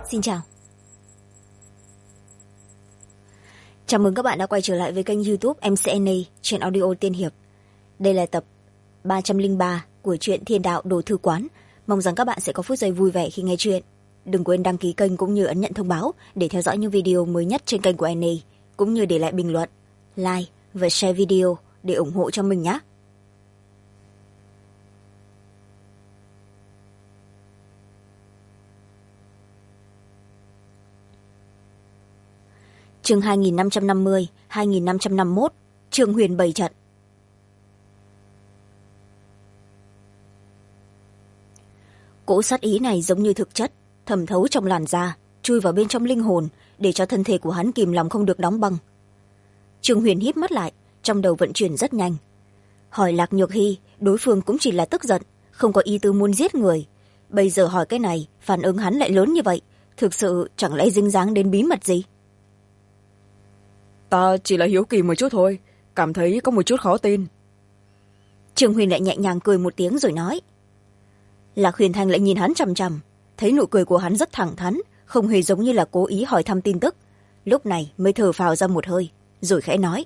Xin chào. Chào mừng các bạn đã quay trở lại với kênh YouTube MCNA trên audio Tiên Hiệp. Đây là tập 303 của truyện Thiên Đạo Đồ Thư Quán. Mong rằng các bạn sẽ có phút giây vui vẻ khi nghe chuyện. Đừng quên đăng ký kênh cũng như ấn nhận thông báo để theo dõi những video mới nhất trên kênh của NA, cũng như để lại bình luận, like và share video để ủng hộ cho mình nhé. Chương 2550, 2551, Trương Huyền bày trận. Cỗ sát ý này giống như thực chất, thẩm thấu trong làn da, chui vào bên trong linh hồn, để cho thân thể của hắn kìm lòng không được đóng băng. Trương Huyền híp mắt lại, trong đầu vận chuyển rất nhanh. Hỏi Lạc Nhược Hy, đối phương cũng chỉ là tức giận, không có ý tứ muốn giết người. Bây giờ hỏi cái này, phản ứng hắn lại lớn như vậy, thực sự chẳng lẽ dính dáng đến bí mật gì? Ta chỉ là hiếu kỳ một chút thôi, cảm thấy có một chút khó tin. Trương Huyền lại nhẹ nhàng cười một tiếng rồi nói. Lạc Huyền Thanh lại nhìn hắn chằm chằm, thấy nụ cười của hắn rất thẳng thắn, không hề giống như là cố ý hỏi thăm tin tức. Lúc này mới thở phào ra một hơi, rồi khẽ nói.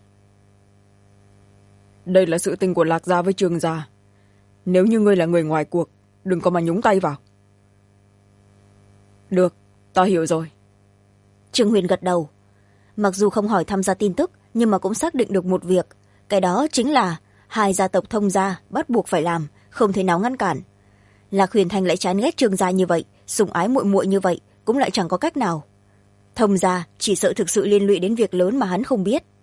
Đây là sự tình của Lạc gia với Trương gia. Nếu như ngươi là người ngoài cuộc, đừng có mà nhúng tay vào. Được, ta hiểu rồi. Trương Huyền gật đầu. Mặc dù không hỏi tham gia tin tức, nhưng mà cũng xác định được một việc. Cái đó chính là hai gia tộc thông gia bắt buộc phải làm, không thể nào ngăn cản. Lạc Huyền Thanh lại chán ghét Trương gia như vậy, sủng ái muội muội như vậy, cũng lại chẳng có cách nào. Thông gia chỉ sợ thực sự liên lụy đến việc lớn mà hắn không biết.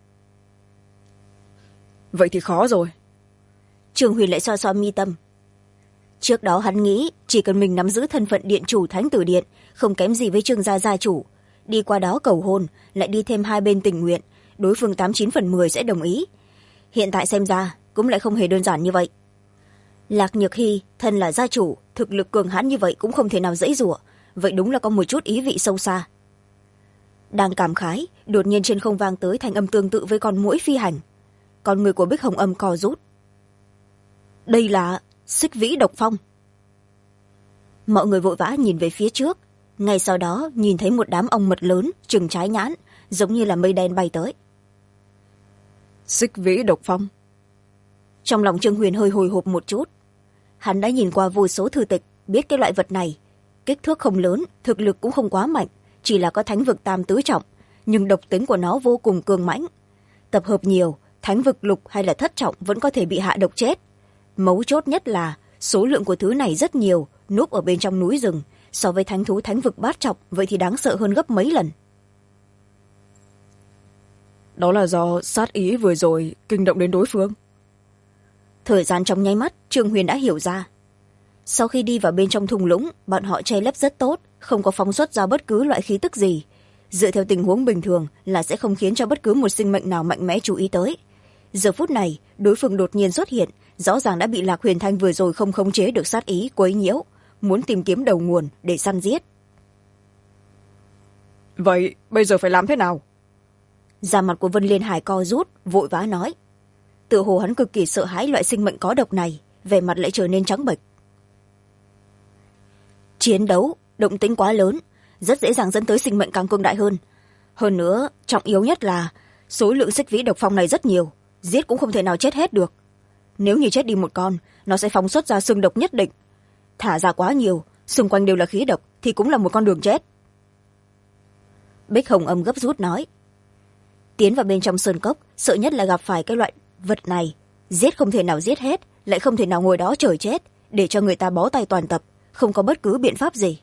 Vậy thì khó rồi. Trương Huyền lại xoa xoa mi tâm. Trước đó hắn nghĩ chỉ cần mình nắm giữ thân phận điện chủ Thánh Tử Điện, không kém gì với Trương gia gia chủ, đi qua đó cầu hôn, lại đi thêm hai bên tình nguyện, đối phương 89/10 sẽ đồng ý. Hiện tại xem ra cũng lại không hề đơn giản như vậy. Lạc Nhược Hy thân là gia chủ, thực lực cường hãn như vậy cũng không thể nào dãy dụa, vậy đúng là có một chút ý vị sâu xa. Đang cảm khái, đột nhiên trên không vang tới thanh âm tương tự với con muỗi phi hành. Con người của Bích Hồng Âm co rút. Đây là Xích Vĩ Độc Phong. Mọi người vội vã nhìn về phía trước, ngay sau đó nhìn thấy một đám ong mật lớn trừng trái nhãn, giống như là mây đen bay tới. Xích Vĩ Độc Phong. Trong lòng Trương Huyền hơi hồi hộp một chút. Hắn đã nhìn qua vô số thư tịch, biết cái loại vật này kích thước không lớn, thực lực cũng không quá mạnh, chỉ là có thánh vực tam tứ trọng, nhưng độc tính của nó vô cùng cường mãnh. Tập hợp nhiều, thánh vực lục hay là thất trọng vẫn có thể bị hạ độc chết. Mấu chốt nhất là số lượng của thứ này rất nhiều, núp ở bên trong núi rừng, so với thánh thú thánh vực bát trọng vậy thì đáng sợ hơn gấp mấy lần. Đó là do sát ý vừa rồi kinh động đến đối phương. Thời gian trong nháy mắt, Trương Huyền đã hiểu ra. Sau khi đi vào bên trong thung lũng, bọn họ che lấp rất tốt, không có phóng xuất ra bất cứ loại khí tức gì. Dựa theo tình huống bình thường là sẽ không khiến cho bất cứ một sinh mệnh nào mạnh mẽ chú ý tới. Giờ phút này, đối phương đột nhiên xuất hiện, rõ ràng đã bị Lạc Huyền Thanh vừa rồi không khống chế được sát ý quấy nhiễu, muốn tìm kiếm đầu nguồn để săn giết. Vậy bây giờ phải làm thế nào? Da mặt của Vân Liên Hải co rút, vội vã nói. Tựa hồ hắn cực kỳ sợ hãi loại sinh mệnh có độc này, vẻ mặt lại trở nên trắng bệch. Chiến đấu, động tĩnh quá lớn, rất dễ dàng dẫn tới sinh mệnh càng cường đại hơn. Hơn nữa, trọng yếu nhất là số lượng Xích Vĩ Độc Phong này rất nhiều, giết cũng không thể nào chết hết được. Nếu như chết đi một con, nó sẽ phóng xuất ra xương độc nhất định. Thả ra quá nhiều, xung quanh đều là khí độc thì cũng là một con đường chết. Bích Hồng Âm gấp rút nói. Tiến vào bên trong sơn cốc, sợ nhất là gặp phải cái loại vật này, giết không thể nào giết hết, lại không thể nào ngồi đó chờ chết, để cho người ta bó tay toàn tập, không có bất cứ biện pháp gì.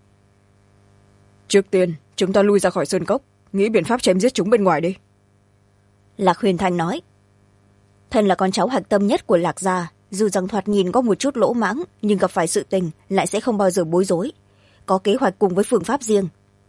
Trước tiên chúng ta lui ra khỏi sơn cốc, nghĩ biện pháp chém giết chúng bên ngoài đi. Lạc Huyền Thanh nói. Thân là con cháu hạch tâm nhất của Lạc gia, dù rằng thoạt nhìn có một chút lỗ mãng, nhưng gặp phải sự tình lại sẽ không bao giờ bối rối, có kế hoạch cùng với phương pháp riêng.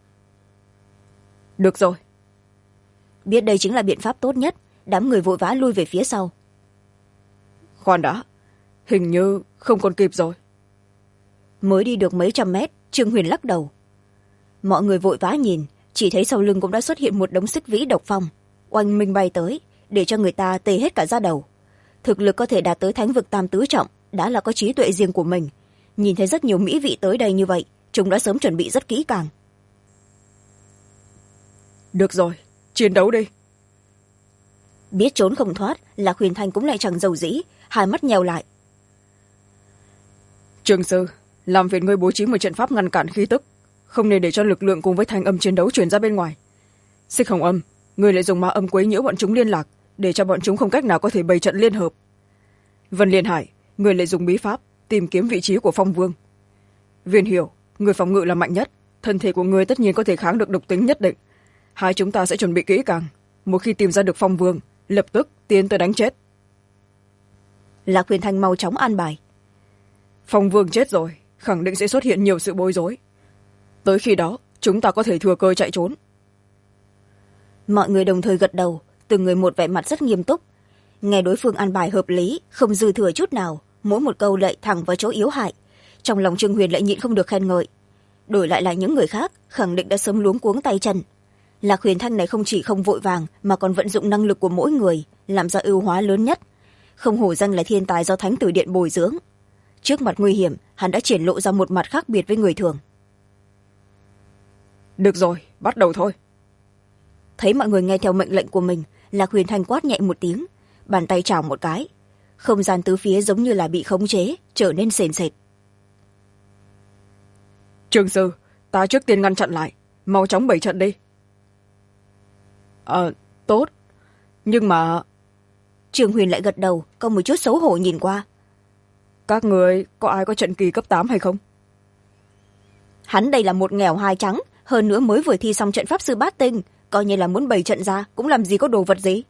Được rồi. Biết đây chính là biện pháp tốt nhất, đám người vội vã lui về phía sau. Khoan đã, hình như không còn kịp rồi. Mới đi được mấy trăm mét, Trương Huyền lắc đầu. Mọi người vội vã nhìn, chỉ thấy sau lưng cũng đã xuất hiện một đống Xích Vĩ Độc Phong, oanh minh bay tới, để cho người ta tê hết cả da đầu. Thực lực có thể đạt tới thánh vực tam tứ trọng, đã là có trí tuệ riêng của mình. Nhìn thấy rất nhiều mỹ vị tới đây như vậy, chúng đã sớm chuẩn bị rất kỹ càng. Được rồi, chiến đấu đi. Biết trốn không thoát, Lạc Huyền Thanh cũng lại chẳng giàu dĩ, hai mắt nhèo lại. Trường sư, làm phiền ngươi bố trí một trận pháp ngăn cản khí tức, không nên để cho lực lượng cùng với thanh âm chiến đấu truyền ra bên ngoài. Xích Hồng Âm, ngươi lại dùng ma âm quấy nhiễu bọn chúng liên lạc, để cho bọn chúng không cách nào có thể bày trận liên hợp. Vân Liên Hải, ngươi lại dùng bí pháp tìm kiếm vị trí của Phong Vương. Viên Hiểu, người phòng ngự là mạnh nhất, thân thể của ngươi tất nhiên có thể kháng được độc tính nhất định. Hai chúng ta sẽ chuẩn bị kỹ càng, một khi tìm ra được Phong Vương, lập tức tiến tới đánh chết. Lạc Huyền Thanh mau chóng an bài. Phong Vương chết rồi, khẳng định sẽ xuất hiện nhiều sự bối rối. Tới khi đó, chúng ta có thể thừa cơ chạy trốn. Mọi người đồng thời gật đầu, từng người một vẻ mặt rất nghiêm túc. Nghe đối phương an bài hợp lý, không dư thừa chút nào, mỗi một câu lại thẳng vào chỗ yếu hại. Trong lòng Trương Huyền lại nhịn không được khen ngợi. Đổi lại là những người khác, khẳng định đã sớm luống cuống tay chân. Lạc Huyền Thanh này không chỉ không vội vàng, mà còn vận dụng năng lực của mỗi người, làm ra ưu hóa lớn nhất. Không hổ danh là thiên tài do Thánh Tử Điện bồi dưỡng. Trước mặt nguy hiểm, hắn đã triển lộ ra một mặt khác biệt với người thường. Được rồi, bắt đầu thôi. Thấy mọi người nghe theo mệnh lệnh của mình, Lạc Huyền Thanh quát nhẹ một tiếng, bàn tay chảo một cái. Không gian tứ phía giống như là bị khống chế, trở nên sền sệt. Trường sư, ta trước tiên ngăn chặn lại, mau chóng bày trận đi. Tốt. Nhưng mà... Trường Huyền lại gật đầu, có một chút xấu hổ nhìn qua. Các người có ai có trận kỳ cấp 8 hay không? Hắn đây là một nghèo hai trắng, hơn nữa mới vừa thi xong trận pháp sư bát tinh, coi như là muốn bày trận ra, cũng làm gì có đồ vật gì.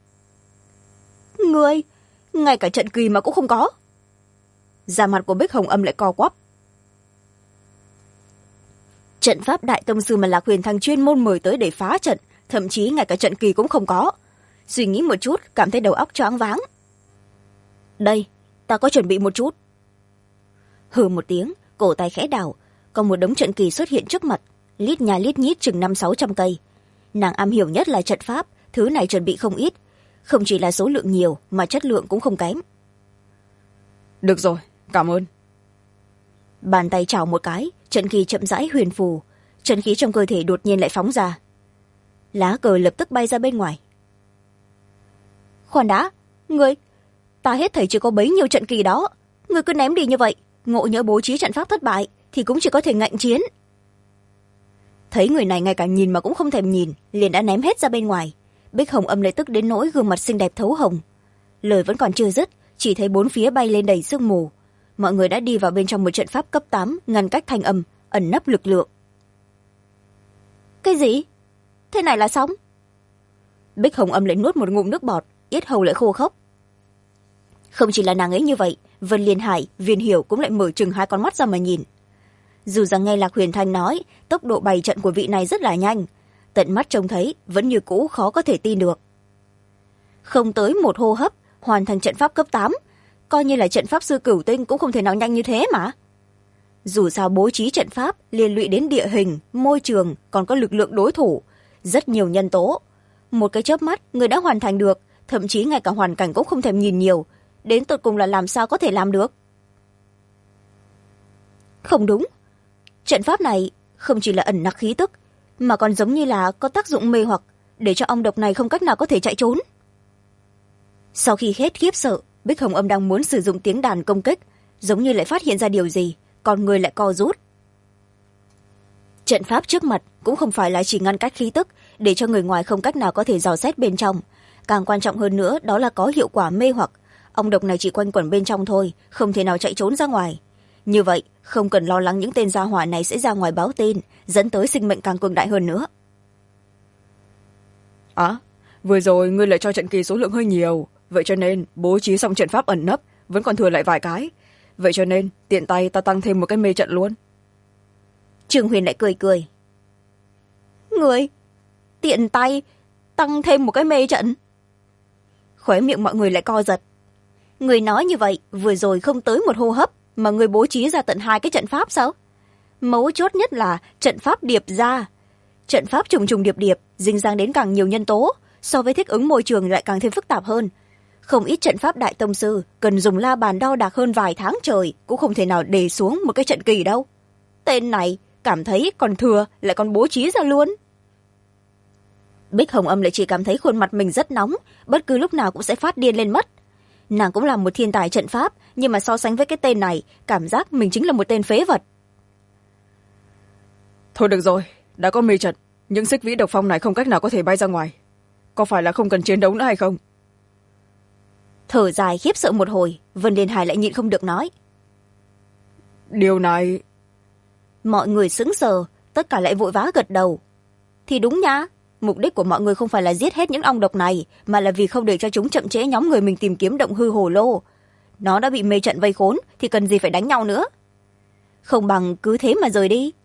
Ngươi, ngay cả trận kỳ mà cũng không có. Da mặt của Bích Hồng Âm lại co quắp. Trận pháp đại tông sư mà Lạc Huyền Thanh chuyên môn mời tới để phá trận, thậm chí ngay cả trận kỳ cũng không có. Suy nghĩ một chút, cảm thấy đầu óc choáng váng. Đây, ta có chuẩn bị một chút. Hừ một tiếng, cổ tay khẽ đảo, còn một đống trận kỳ xuất hiện trước mặt, lít nhà lít nhít chừng 500-600 cây. Nàng am hiểu nhất là trận pháp, thứ này chuẩn bị không ít, không chỉ là số lượng nhiều mà chất lượng cũng không kém. Được rồi, cảm ơn. Bàn tay chảo một cái, trận kỳ chậm rãi huyền phù, trận khí trong cơ thể đột nhiên lại phóng ra. Lá cờ lập tức bay ra bên ngoài. Khoan đã, ngươi, ta hết thảy chỉ có bấy nhiêu trận kỳ đó, ngươi cứ ném đi như vậy, ngộ nhỡ bố trí trận pháp thất bại thì cũng chỉ có thể ngạnh chiến. Thấy người này ngay cả nhìn mà cũng không thèm nhìn, liền đã ném hết ra bên ngoài. Bích Hồng Âm lại tức đến nỗi gương mặt xinh đẹp thấu hồng. Lời vẫn còn chưa dứt, chỉ thấy bốn phía bay lên đầy sương mù. Mọi người đã đi vào bên trong một trận pháp cấp 8, ngăn cách thanh âm, ẩn nấp lực lượng. Cái gì? Thế này là xong? Bích Hồng Âm lại nuốt một ngụm nước bọt, yết hầu lại khô khốc. Không chỉ là nàng ấy như vậy, Vân Liên Hải, Viên Hiểu cũng lại mở trừng hai con mắt ra mà nhìn. Dù rằng nghe Lạc Huyền Thanh nói, tốc độ bày trận của vị này rất là nhanh, tận mắt trông thấy vẫn như cũ khó có thể tin được. Không tới một hô hấp, hoàn thành trận pháp cấp 8, coi như là trận pháp sư cửu tinh cũng không thể nào nhanh như thế mà. Dù sao bố trí trận pháp liên lụy đến địa hình, môi trường, còn có lực lượng đối thủ, rất nhiều nhân tố. Một cái chớp mắt, người đã hoàn thành được, thậm chí ngay cả hoàn cảnh cũng không thèm nhìn nhiều, đến tột cùng là làm sao có thể làm được. Không đúng, trận pháp này không chỉ là ẩn nặc khí tức, mà còn giống như là có tác dụng mê hoặc, để cho ong độc này không cách nào có thể chạy trốn. Sau khi hết khiếp sợ, Bích Hồng Âm đang muốn sử dụng tiếng đàn công kích, giống như lại phát hiện ra điều gì, còn người lại co rút. Trận pháp trước mặt cũng không phải là chỉ ngăn cách khí tức, để cho người ngoài không cách nào có thể dò xét bên trong. Càng quan trọng hơn nữa đó là có hiệu quả mê hoặc. Ong độc này chỉ quanh quẩn bên trong thôi, không thể nào chạy trốn ra ngoài. Như vậy, không cần lo lắng những tên gia hỏa này sẽ ra ngoài báo tin, dẫn tới sinh mệnh càng cường đại hơn nữa. Vừa rồi ngươi lại cho trận kỳ số lượng hơi nhiều, vậy cho nên bố trí xong trận pháp ẩn nấp vẫn còn thừa lại vài cái, vậy cho nên tiện tay ta tăng thêm một cái mê trận luôn. Trương Huyền lại cười cười. Người tiện tay tăng thêm một cái mê trận? Khóe miệng mọi người lại co giật. Người nói như vậy vừa rồi không tới một hô hấp mà người bố trí ra tận 2 cái trận pháp sao? Mấu chốt nhất là trận pháp điệp ra. Trận pháp trùng trùng điệp điệp, dính dáng đến càng nhiều nhân tố, so với thích ứng môi trường lại càng thêm phức tạp hơn. Không ít trận pháp đại tông sư cần dùng la bàn đo đạc hơn vài tháng trời cũng không thể nào để xuống một cái trận kỳ đâu. Tên này cảm thấy còn thừa lại còn bố trí ra luôn. Bích Hồng Âm lại chỉ cảm thấy khuôn mặt mình rất nóng, bất cứ lúc nào cũng sẽ phát điên lên mất. Nàng cũng là một thiên tài trận pháp, nhưng mà so sánh với cái tên này, cảm giác mình chính là một tên phế vật. Thôi được rồi, đã có mê trận, những xích vĩ độc phong này không cách nào có thể bay ra ngoài. Có phải là không cần chiến đấu nữa hay không? Thở dài khiếp sợ một hồi, Vân Liên Hải lại nhịn không được nói. Điều này... Mọi người sững sờ, tất cả lại vội vã gật đầu. Thì đúng nha, mục đích của mọi người không phải là giết hết những ong độc này, mà là vì không để cho chúng chậm trễ nhóm người mình tìm kiếm động hư hồ lô. Nó đã bị mê trận vây khốn thì cần gì phải đánh nhau nữa. Không bằng cứ thế mà rời đi.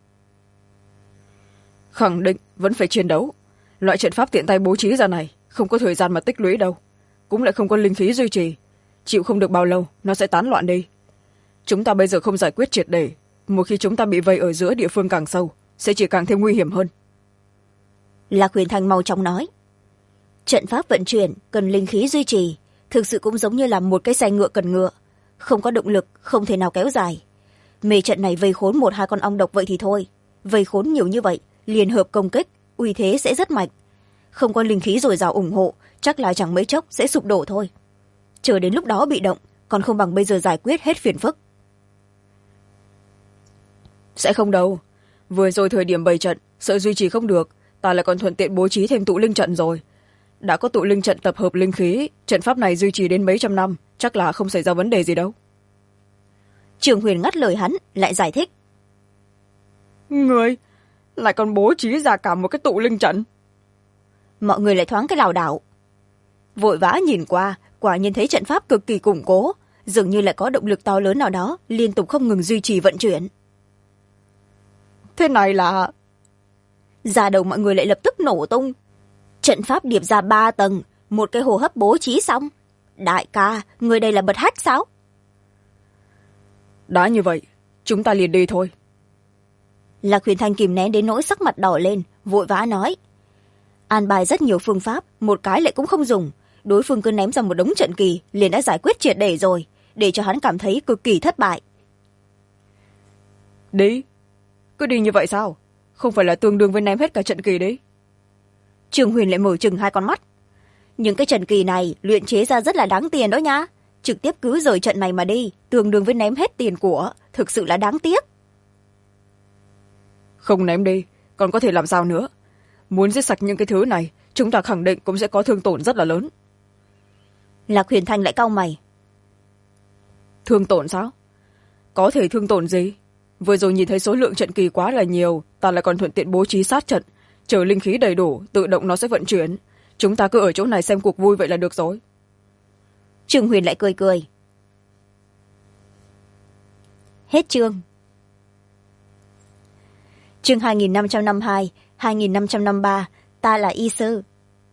Khẳng định vẫn phải chiến đấu. Loại trận pháp tiện tay bố trí ra này không có thời gian mà tích lũy đâu, cũng lại không có linh khí duy trì, chịu không được bao lâu nó sẽ tán loạn đi. Chúng ta bây giờ không giải quyết triệt để, một khi chúng ta bị vây ở giữa địa phương càng sâu sẽ chỉ càng thêm nguy hiểm hơn. Lạc Huyền Thanh mau chóng nói. Trận pháp vận chuyển cần linh khí duy trì, thực sự cũng giống như là một cái xe ngựa cần ngựa, không có động lực không thể nào kéo dài. Mê trận này vây khốn một hai con ong độc vậy thì thôi, vây khốn nhiều như vậy liên hợp công kích, uy thế sẽ rất mạnh. Không có linh khí dồi dào ủng hộ, chắc là chẳng mấy chốc sẽ sụp đổ thôi. Chờ đến lúc đó bị động, còn không bằng bây giờ giải quyết hết phiền phức. Sẽ không đâu, vừa rồi thời điểm bày trận sợ duy trì không được, ta lại còn thuận tiện bố trí thêm tụ linh trận rồi. Đã có tụ linh trận tập hợp linh khí, trận pháp này duy trì đến mấy trăm năm, chắc là không xảy ra vấn đề gì đâu. Trường Huyền ngắt lời hắn, lại giải thích. Người lại còn bố trí ra cả một cái tụ linh trận. Mọi người lại thoáng cái lảo đảo. Vội vã nhìn qua, quả nhiên thấy trận pháp cực kỳ củng cố, dường như lại có động lực to lớn nào đó liên tục không ngừng duy trì vận chuyển. Thế này là... Da đầu mọi người lại lập tức nổ tung. Trận pháp điệp ra 3 tầng, một cái hồ hấp bố trí xong. Đại ca, người đây là bật hách sao? Đã như vậy, chúng ta liền đi thôi. Lạc Huyền Thanh kìm nén đến nỗi sắc mặt đỏ lên, vội vã nói. An bài rất nhiều phương pháp, một cái lại cũng không dùng. Đối phương cứ ném ra một đống trận kỳ, liền đã giải quyết triệt để rồi, để cho hắn cảm thấy cực kỳ thất bại. Đi? Cứ đi như vậy sao? Không phải là tương đương với ném hết cả trận kỳ đấy. Trường Huyền lại mở trừng hai con mắt. Những cái trận kỳ này luyện chế ra rất là đáng tiền đó nha. Trực tiếp cứ rời trận này mà đi, tương đương với ném hết tiền của, thực sự là đáng tiếc. Không ném đi, còn có thể làm sao nữa? Muốn giết sạch những cái thứ này, chúng ta khẳng định cũng sẽ có thương tổn rất là lớn. Lạc Huyền Thanh lại cau mày. Thương tổn sao? Có thể thương tổn gì? Vừa rồi nhìn thấy số lượng trận kỳ quá là nhiều, ta lại còn thuận tiện bố trí sát trận, chờ linh khí đầy đủ, tự động nó sẽ vận chuyển. Chúng ta cứ ở chỗ này xem cuộc vui vậy là được rồi. Trường Huyền lại cười cười. Hết chương. Chương 2552, 2553, ta là y sư.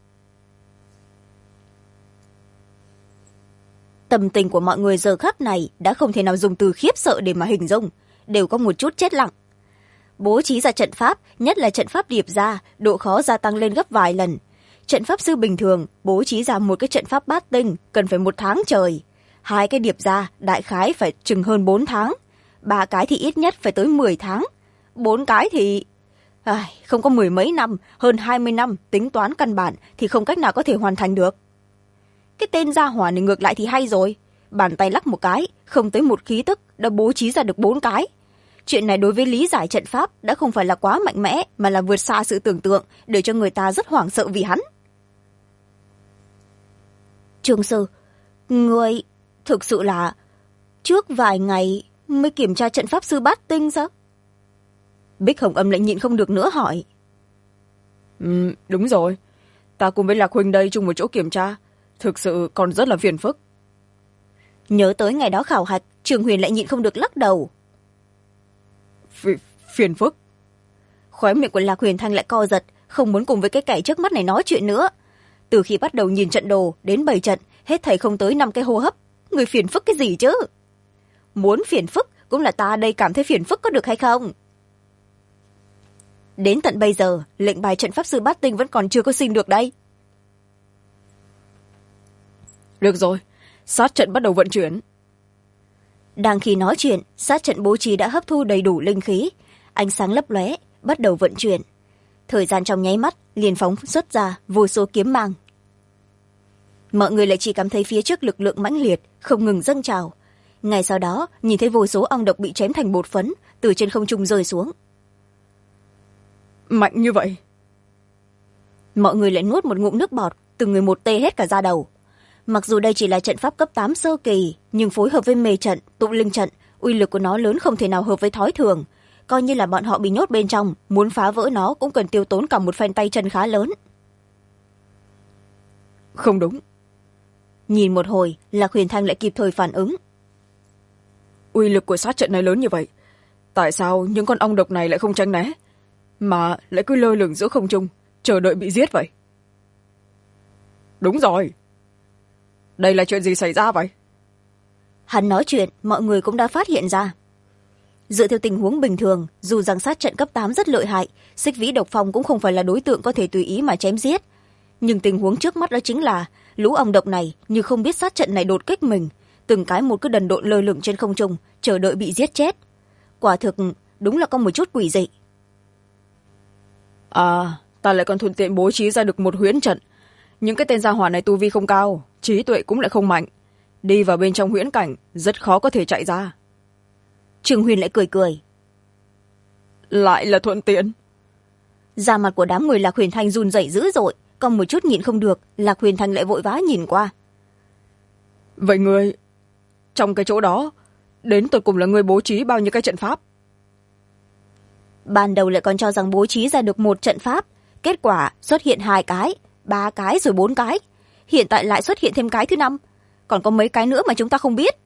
Tâm tình của mọi người giờ khắc này đã không thể nào dùng từ khiếp sợ để mà hình dung, đều có một chút chết lặng. Bố trí ra trận pháp, nhất là trận pháp điệp ra, độ khó gia tăng lên gấp vài lần. Trận pháp sư bình thường bố trí ra một cái trận pháp bát tinh cần phải 1 tháng trời. 2 cái điệp ra đại khái phải chừng hơn 4 tháng. 3 cái thì ít nhất phải tới 10 tháng. 4 cái thì... không có 10 mấy năm, hơn 20 năm tính toán căn bản thì không cách nào có thể hoàn thành được. Cái tên gia hỏa này ngược lại thì hay rồi. Bàn tay lắc một cái, không tới 1 khí tức đã bố trí ra được 4 cái. Chuyện này đối với lý giải trận pháp đã không phải là quá mạnh mẽ, mà là vượt xa sự tưởng tượng, để cho người ta rất hoảng sợ vì hắn. Trường sư, người thực sự là trước vài ngày mới kiểm tra trận pháp sư bát tinh sao? Bích Hồng Âm lại nhịn không được nữa hỏi. Đúng rồi, ta cùng với Lạc Huynh đây chung một chỗ kiểm tra, thực sự còn rất là phiền phức. Nhớ tới ngày đó khảo hạch, Trường Huyền lại nhịn không được lắc đầu. Phiền phức? Khóe miệng của Lạc Huyền Thanh lại co giật, không muốn cùng với cái kẻ trước mắt này nói chuyện nữa. Từ khi bắt đầu nhìn trận đồ đến 7 trận, hết thầy không tới 5 cái hô hấp. Người phiền phức cái gì chứ? Muốn phiền phức cũng là ta đây cảm thấy phiền phức có được hay không? Đến tận bây giờ, lệnh bài trận pháp sư bát tinh vẫn còn chưa có xin được đây. Được rồi, sát trận bắt đầu vận chuyển. Đang khi nói chuyện, sát trận bố trí đã hấp thu đầy đủ linh khí, ánh sáng lấp lóe, bắt đầu vận chuyển. thời gian trong nháy mắt liền phóng xuất ra vô số kiếm mang. Mọi người lại chỉ cảm thấy phía trước lực lượng mãnh liệt không ngừng dâng trào. Ngay sau đó nhìn thấy vô số ong độc bị chém thành bột phấn từ trên không trung rơi xuống. Mạnh như vậy? Mọi người lại nuốt một ngụm nước bọt, từng người một tê hết cả da đầu. Mặc dù đây chỉ là trận pháp cấp 8 sơ kỳ, nhưng phối hợp với mê trận, tụ linh trận, uy lực của nó lớn không thể nào hợp với thói thường. Coi như là bọn họ bị nhốt bên trong, muốn phá vỡ nó cũng cần tiêu tốn cả một phen tay chân khá lớn. Không đúng. Nhìn một hồi, Lạc Huyền Thanh lại kịp thời phản ứng. Uy lực của sát trận này lớn như vậy, tại sao những con ong độc này lại không tránh né, mà lại cứ lơ lửng giữa không trung, chờ đợi bị giết vậy? Đúng rồi. Đây là chuyện gì xảy ra vậy? Hắn nói chuyện, mọi người cũng đã phát hiện ra. Dựa theo tình huống bình thường, dù rằng sát trận cấp 8 rất lợi hại, Xích Vĩ Độc Phong cũng không phải là đối tượng có thể tùy ý mà chém giết. Nhưng tình huống trước mắt đó chính là lũ ong độc này như không biết sát trận này đột kích mình, từng cái một cứ đần độn lơ lửng trên không trung, chờ đợi bị giết chết. Quả thực đúng là có một chút quỷ dị. Ta lại còn thuận tiện bố trí ra được một huyễn trận. Những cái tên gia hỏa này tu vi không cao, trí tuệ cũng lại không mạnh, đi vào bên trong huyễn cảnh rất khó có thể chạy ra. Trương Huyền lại cười cười. Lại là thuận tiện. Da mặt của đám người Lạc Huyền Thanh run rẩy dữ dội, còn một chút nhịn không được, Lạc Huyền Thanh lại vội vã nhìn qua. Vậy người trong cái chỗ đó đến tột cùng là người bố trí bao nhiêu cái trận pháp? Ban đầu lại còn cho rằng bố trí ra được một trận pháp, kết quả xuất hiện 2 cái, 3 cái rồi 4 cái, hiện tại lại xuất hiện thêm cái thứ 5, còn có mấy cái nữa mà chúng ta không biết.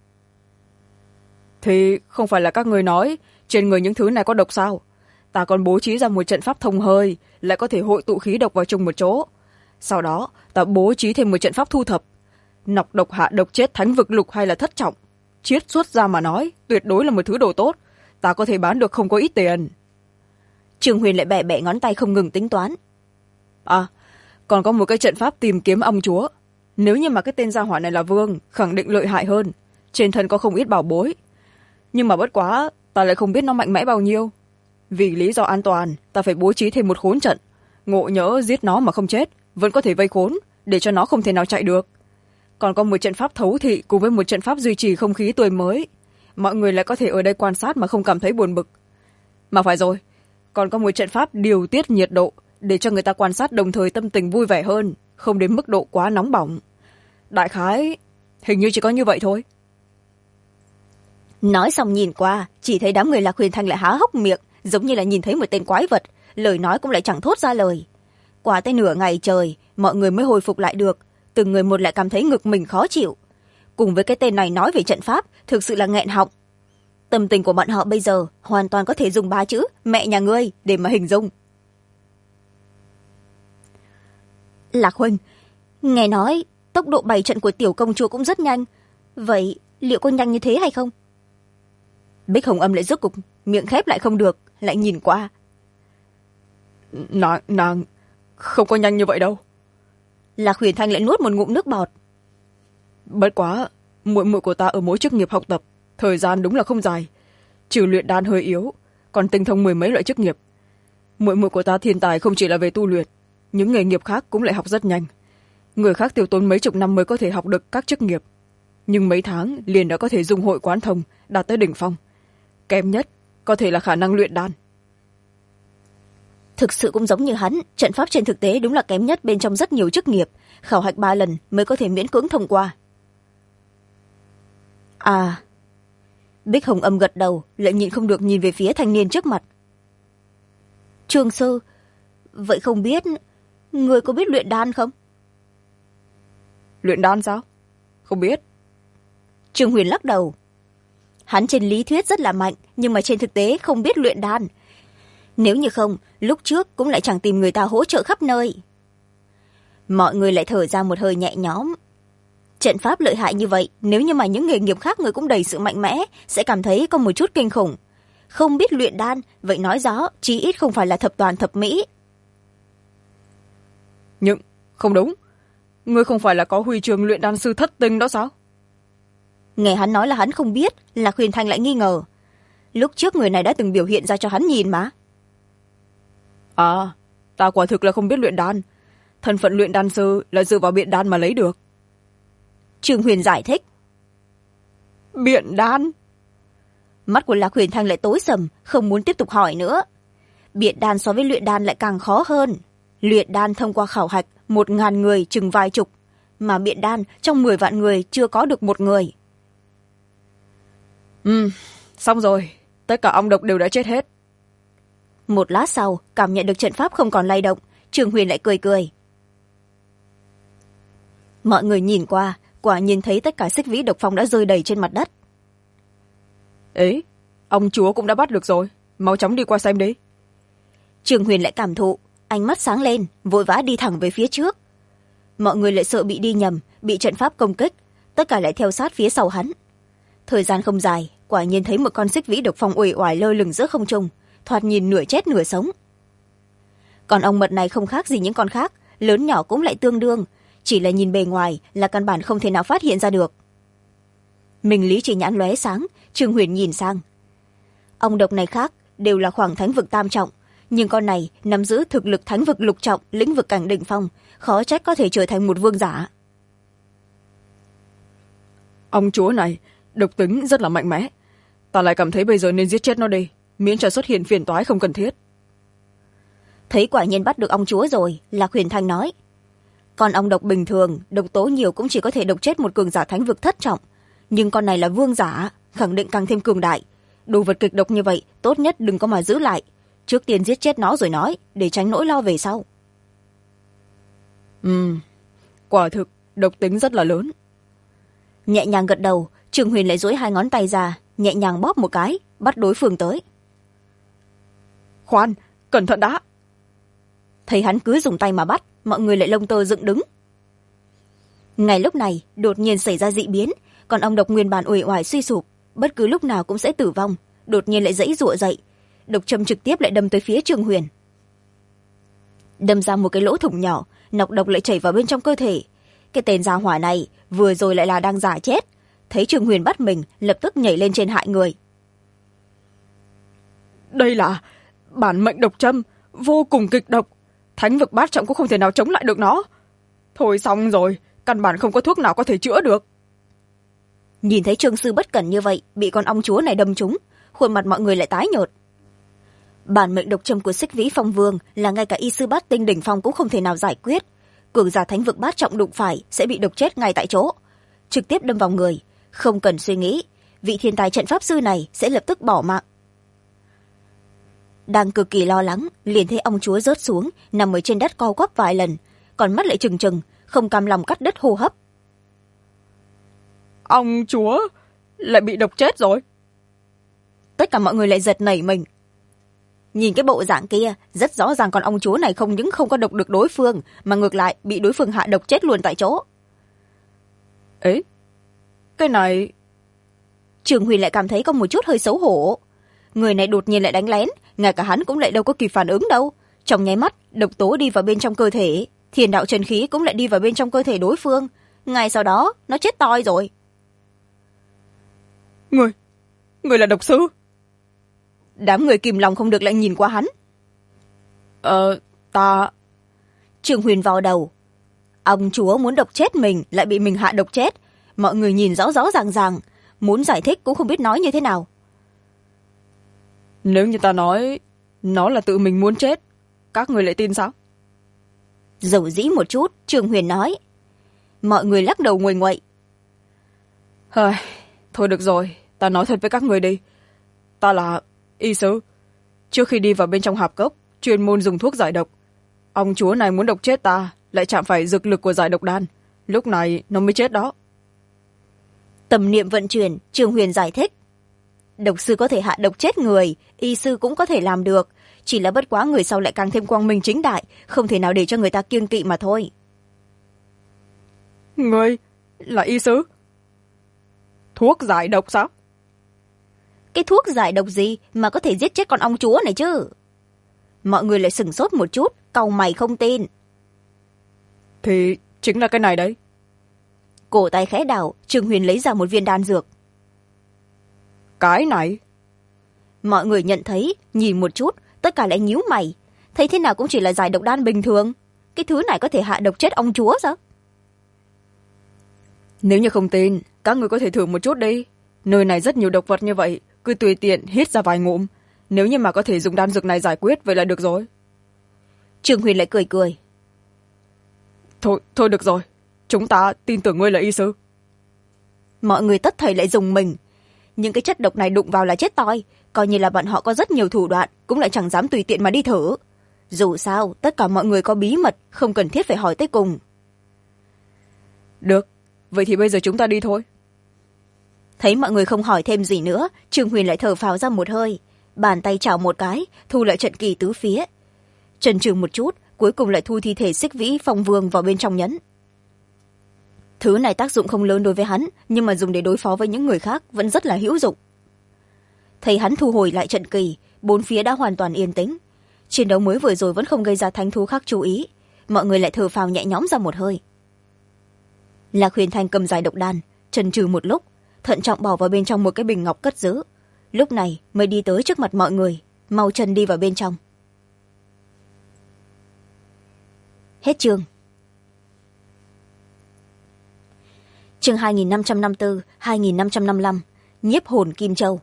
Thì không phải là các người nói trên người những thứ này có độc sao? Ta còn bố trí ra một trận pháp thông hơi, lại có thể hội tụ khí độc vào chung một chỗ. Sau đó ta bố trí thêm một trận pháp thu thập, nọc độc hạ độc chết thánh vực lục hay là thất trọng, chiết xuất ra mà nói tuyệt đối là một thứ đồ tốt, ta có thể bán được không có ít tiền. Trương Huyền lại bẻ bẻ ngón tay không ngừng tính toán. Còn có một cái trận pháp tìm kiếm ong chúa. Nếu như mà cái tên gia hỏa này là vương, khẳng định lợi hại hơn, trên thân có không ít bảo bối. Nhưng mà bất quá ta lại không biết nó mạnh mẽ bao nhiêu. Vì lý do an toàn, ta phải bố trí thêm một khốn trận, ngộ nhỡ giết nó mà không chết, vẫn có thể vây khốn để cho nó không thể nào chạy được. Còn có một trận pháp thấu thị cùng với một trận pháp duy trì không khí tươi mới, mọi người lại có thể ở đây quan sát mà không cảm thấy buồn bực. Mà phải rồi, còn có một trận pháp điều tiết nhiệt độ để cho người ta quan sát đồng thời tâm tình vui vẻ hơn, không đến mức độ quá nóng bỏng. Đại khái hình như chỉ có như vậy thôi. Nói xong nhìn qua, chỉ thấy đám người Lạc Huyền Thanh lại há hốc miệng, giống như là nhìn thấy một tên quái vật, lời nói cũng lại chẳng thốt ra lời. Qua tới nửa ngày trời, mọi người mới hồi phục lại được, từng người một lại cảm thấy ngực mình khó chịu. Cùng với cái tên này nói về trận pháp, thực sự là nghẹn họng. Tâm tình của bọn họ bây giờ hoàn toàn có thể dùng 3 chữ mẹ nhà ngươi để mà hình dung. Lạc huynh, nghe nói tốc độ bày trận của tiểu công chúa cũng rất nhanh, vậy liệu có nhanh như thế hay không? Bích Hồng Âm lại rốt cục miệng khép lại không được, lại nhìn qua. Nàng không có nhanh như vậy đâu. Lạc Huyền Thanh lại nuốt một ngụm nước bọt. Bất quá muội muội của ta ở mỗi chức nghiệp học tập thời gian đúng là không dài, trừ luyện đan hơi yếu, còn tinh thông 10 mấy loại chức nghiệp. Muội muội của ta thiên tài không chỉ là về tu luyện, những nghề nghiệp khác cũng lại học rất nhanh. Người khác tiêu tốn mấy chục năm mới có thể học được các chức nghiệp, nhưng mấy tháng liền đã có thể dung hội quán thông, đạt tới đỉnh phong. Kém nhất có thể là khả năng luyện đan. Thực sự cũng giống như hắn, trận pháp trên thực tế đúng là kém nhất bên trong rất nhiều chức nghiệp, khảo hạch 3 lần mới có thể miễn cưỡng thông qua. Bích Hồng Âm gật đầu, lại nhịn không được nhìn về phía thanh niên trước mặt. Trương sư, vậy không biết người có biết luyện đan không? Luyện đan sao? Không biết. Trương Huyền lắc đầu. Hắn trên lý thuyết rất là mạnh, nhưng mà trên thực tế không biết luyện đan. Nếu như không, lúc trước cũng lại chẳng tìm người ta hỗ trợ khắp nơi. Mọi người lại thở ra một hơi nhẹ nhõm. Trận pháp lợi hại như vậy, nếu như mà những nghề nghiệp khác người cũng đầy sự mạnh mẽ, sẽ cảm thấy có một chút kinh khủng. Không biết luyện đan, vậy nói rõ chí ít không phải là thập toàn thập mỹ. Nhưng không đúng, ngươi không phải là có huy chương luyện đan sư thất tinh đó sao? Nghe hắn nói là hắn không biết, Lạc Huyền Thanh lại nghi ngờ. Lúc trước người này đã từng biểu hiện ra cho hắn nhìn mà. À, ta quả thực là không biết luyện đan. Thân phận luyện đan sư là dựa vào biện đan mà lấy được. Trương Huyền giải thích. Biện đan? Mắt của Lạc Huyền Thanh lại tối sầm, không muốn tiếp tục hỏi nữa. Biện đan so với luyện đan lại càng khó hơn. Luyện đan thông qua khảo hạch 1000 người chừng vài chục, mà biện đan trong 10 vạn người chưa có được một người. Xong rồi, tất cả ong độc đều đã chết hết. Một lát sau, cảm nhận được trận pháp không còn lay động, Trương Huyền lại cười cười. Mọi người nhìn qua, quả nhìn thấy tất cả xích vĩ độc phong đã rơi đầy trên mặt đất. Ấy, ông chúa cũng đã bắt được rồi, mau chóng đi qua xem đi. Trương Huyền lại cảm thụ, ánh mắt sáng lên, vội vã đi thẳng về phía trước. Mọi người lại sợ bị đi nhầm, bị trận pháp công kích, tất cả lại theo sát phía sau hắn. Thời gian không dài, quả nhiên thấy một con xích vĩ độc phong uể oải lơ lửng giữa không trung, thoạt nhìn nửa chết nửa sống. Còn ong mật này không khác gì những con khác, lớn nhỏ cũng lại tương đương, chỉ là nhìn bề ngoài là căn bản không thể nào phát hiện ra được. Minh lý chỉ nhãn lóe sáng, Trương Huyền nhìn sang. Ong độc này khác, đều là khoảng thánh vực tam trọng, nhưng con này nắm giữ thực lực thánh vực lục trọng, lĩnh vực cảnh đỉnh phong, khó trách có thể trở thành một vương giả. Ông chúa này độc tính rất là mạnh mẽ, ta lại cảm thấy bây giờ nên giết chết nó đi, miễn cho xuất hiện phiền toái không cần thiết. Thấy quả nhiên bắt được ong chúa rồi, Lạc Huyền Thanh nói. Còn ong độc bình thường, độc tố nhiều cũng chỉ có thể độc chết một cường giả thánh vực thất trọng, nhưng con này là vương giả, khẳng định càng thêm cường đại. Đồ vật kịch độc như vậy, tốt nhất đừng có mà giữ lại, trước tiên giết chết nó rồi nói, để tránh nỗi lo về sau. Quả thực độc tính rất là lớn. Nhẹ nhàng gật đầu, Trương Huyền lại duỗi 2 ngón tay ra, nhẹ nhàng bóp một cái, bắt đối phương tới. Khoan, cẩn thận đã. Thấy hắn cứ dùng tay mà bắt, mọi người lại lông tơ dựng đứng. Ngay lúc này đột nhiên xảy ra dị biến, còn ong độc nguyên bản uể oải suy sụp, bất cứ lúc nào cũng sẽ tử vong, đột nhiên lại giãy giụa dậy, độc châm trực tiếp lại đâm tới phía Trương Huyền. Đâm ra một cái lỗ thủng nhỏ, nọc độc lại chảy vào bên trong cơ thể. Cái tên gia hỏa này vừa rồi lại là đang giả chết, thấy Trương Huyền bắt mình, lập tức nhảy lên trên hại người. Đây là bản mệnh độc châm, vô cùng kịch độc, thánh vực bát trọng cũng không thể nào chống lại được nó. Thôi xong rồi, căn bản không có thuốc nào có thể chữa được. Nhìn thấy Trương sư bất cẩn như vậy, bị con ong chúa này đâm trúng, khuôn mặt mọi người lại tái nhợt. Bản mệnh độc châm của xích vĩ phong vương là ngay cả y sư bát tinh đỉnh phong cũng không thể nào giải quyết, cường giả thánh vực bát trọng đụng phải sẽ bị độc chết ngay tại chỗ, trực tiếp đâm vào người, không cần suy nghĩ, vị thiên tài trận pháp sư này sẽ lập tức bỏ mạng. Đang cực kỳ lo lắng, liền thấy ong chúa rớt xuống, nằm ở trên đất co quắp vài lần, còn mắt lại trừng trừng, không cam lòng cắt đứt hô hấp. Ong chúa lại bị độc chết rồi. Tất cả mọi người lại giật nảy mình. Nhìn cái bộ dạng kia, rất rõ ràng con ong chúa này không những không có độc được đối phương, mà ngược lại bị đối phương hạ độc chết luôn tại chỗ. Ấy, cái này... Trường Huyền lại cảm thấy có một chút hơi xấu hổ. Người này đột nhiên lại đánh lén, ngay cả hắn cũng lại đâu có kịp phản ứng đâu. Trong nháy mắt, độc tố đi vào bên trong cơ thể, thiên đạo chân khí cũng lại đi vào bên trong cơ thể đối phương. Ngay sau đó, nó chết toi rồi. Người là độc sư? Đám người kìm lòng không được lại nhìn qua hắn. Ta... Trường Huyền vào đầu. Ông chúa muốn độc chết mình, lại bị mình hạ độc chết. Mọi người nhìn rõ rõ ràng ràng, muốn giải thích cũng không biết nói như thế nào. Nếu như ta nói nó là tự mình muốn chết, các người lại tin sao? Dầu dĩ một chút, Trường Huyền nói. Mọi người lắc đầu nguầy nguậy. Thôi được rồi, ta nói thật với các người đi. Ta là y sư. Trước khi đi vào bên trong hạp cốc, chuyên môn dùng thuốc giải độc. Ông chúa này muốn độc chết ta, lại chạm phải dược lực của giải độc đan. Lúc này nó mới chết đó. Tâm niệm vận chuyển, Trường Huyền giải thích. Độc sư có thể hạ độc chết người, y sư cũng có thể làm được. Chỉ là bất quá người sau lại càng thêm quang minh chính đại, không thể nào để cho người ta kiêng kỵ mà thôi. Người là y sư? Thuốc giải độc sao? Cái thuốc giải độc gì mà có thể giết chết con ong chúa này chứ? Mọi người lại sửng sốt một chút, cau mày không tin. Thì chính là cái này đấy. Cổ tay khẽ đảo, Trường Huyền lấy ra một viên đan dược. Cái này? Mọi người nhận thấy, nhìn một chút, tất cả lại nhíu mày. thấy thế nào cũng chỉ là giải độc đan bình thường. Cái thứ này có thể hạ độc chết ông chúa sao? Nếu như không tin, các người có thể thử một chút đi. Nơi này rất nhiều độc vật như vậy, cứ tùy tiện hít ra vài ngụm. Nếu như mà có thể dùng đan dược này giải quyết, vậy là được rồi. Trương Huyền lại cười cười. Thôi được rồi, chúng ta tin tưởng ngươi là y sư. Mọi người tất thảy lại dùng mình. Những cái chất độc này đụng vào là chết toi, coi như là bọn họ có rất nhiều thủ đoạn, cũng lại chẳng dám tùy tiện mà đi thử. Dù sao tất cả mọi người có bí mật, không cần thiết phải hỏi tới cùng. Được, vậy thì bây giờ chúng ta đi thôi. Thấy mọi người không hỏi thêm gì nữa, Trương Huyền lại thở phào ra một hơi, bàn tay chảo một cái, thu lại trận kỳ tứ phía. Chần chừ một chút, cuối cùng lại thu thi thể Xích Vĩ Phong Vương vào bên trong nhẫn. Thứ này tác dụng không lớn đối với hắn, nhưng mà dùng để đối phó với những người khác vẫn rất là hữu dụng. Thấy hắn thu hồi lại trận kỳ, bốn phía đã hoàn toàn yên tĩnh. Chiến đấu mới vừa rồi vẫn không gây ra thánh thú khác chú ý, mọi người lại thở phào nhẹ nhõm ra một hơi. Lạc Huyền Thanh cầm giải độc đan, chần chừ một lúc, thận trọng bỏ vào bên trong một cái bình ngọc cất giữ, lúc này mới đi tới trước mặt mọi người, mau chân đi vào bên trong. Hết chương. Chương 2554, 2555, Nhiếp hồn Kim Châu.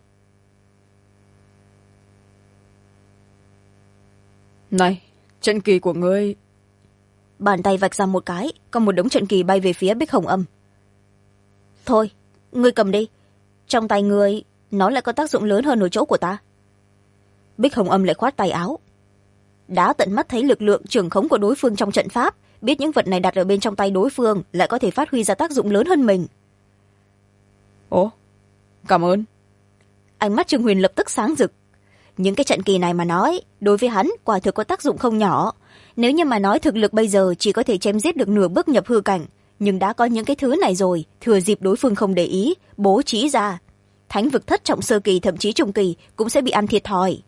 Này, trận kỳ của ngươi. Bàn tay vạch ra một cái, có một đống trận kỳ bay về phía Bích Hồng Âm. Thôi, ngươi cầm đi. Trong tay ngươi, nó lại có tác dụng lớn hơn ở chỗ của ta. Bích Hồng Âm lại khoát tay áo. Đã tận mắt thấy lực lượng trưởng khống của đối phương trong trận pháp, biết những vật này đặt ở bên trong tay đối phương lại có thể phát huy ra tác dụng lớn hơn mình. Ồ, cảm ơn. Ánh mắt Trương Huyền lập tức sáng rực. Những cái trận kỳ này mà nói, đối với hắn quả thực có tác dụng không nhỏ. Nếu như mà nói thực lực bây giờ chỉ có thể chém giết được nửa bước nhập hư cảnh, nhưng đã có những cái thứ này rồi, thừa dịp đối phương không để ý, bố trí ra. Thánh vực thất trọng sơ kỳ thậm chí trung kỳ cũng sẽ bị ăn thiệt thòi.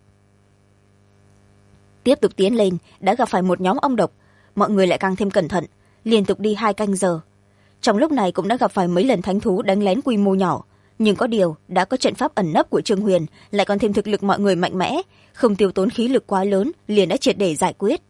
Tiếp tục tiến lên, đã gặp phải một nhóm ong độc, mọi người lại càng thêm cẩn thận, liên tục đi 2 canh giờ. Trong lúc này cũng đã gặp phải mấy lần thánh thú đánh lén quy mô nhỏ, nhưng có điều đã có trận pháp ẩn nấp của Trương Huyền, lại còn thêm thực lực mọi người mạnh mẽ, không tiêu tốn khí lực quá lớn, liền đã triệt để giải quyết.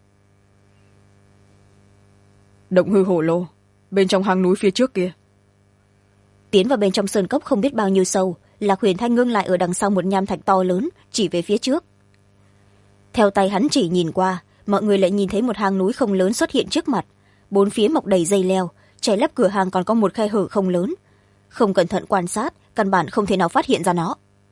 Động hư hổ lô, bên trong hang núi phía trước kia. Tiến vào bên trong sơn cốc không biết bao nhiêu sâu, Lạc Huyền Thanh ngưng lại ở đằng sau một nham thạch to lớn, chỉ về phía trước. Theo tay hắn chỉ nhìn qua, mọi người lại nhìn thấy một hang núi không lớn xuất hiện trước mặt, bốn phía mọc đầy dây leo, che lấp cửa hàng còn có một khe hở không lớn. Không cẩn thận quan sát, căn bản không thể nào phát hiện ra nó.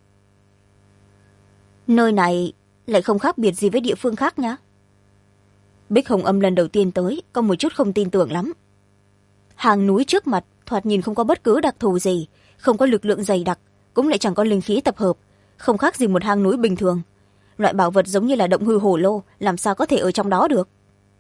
Nơi này lại không khác biệt gì với địa phương khác nhá. Bích Hồng Âm lần đầu tiên tới, có một chút không tin tưởng lắm. Hang núi trước mặt thoạt nhìn không có bất cứ đặc thù gì, không có lực lượng dày đặc, cũng lại chẳng có linh khí tập hợp, không khác gì một hang núi bình thường. Loại bảo vật giống như là động hư hổ lô làm sao có thể ở trong đó được?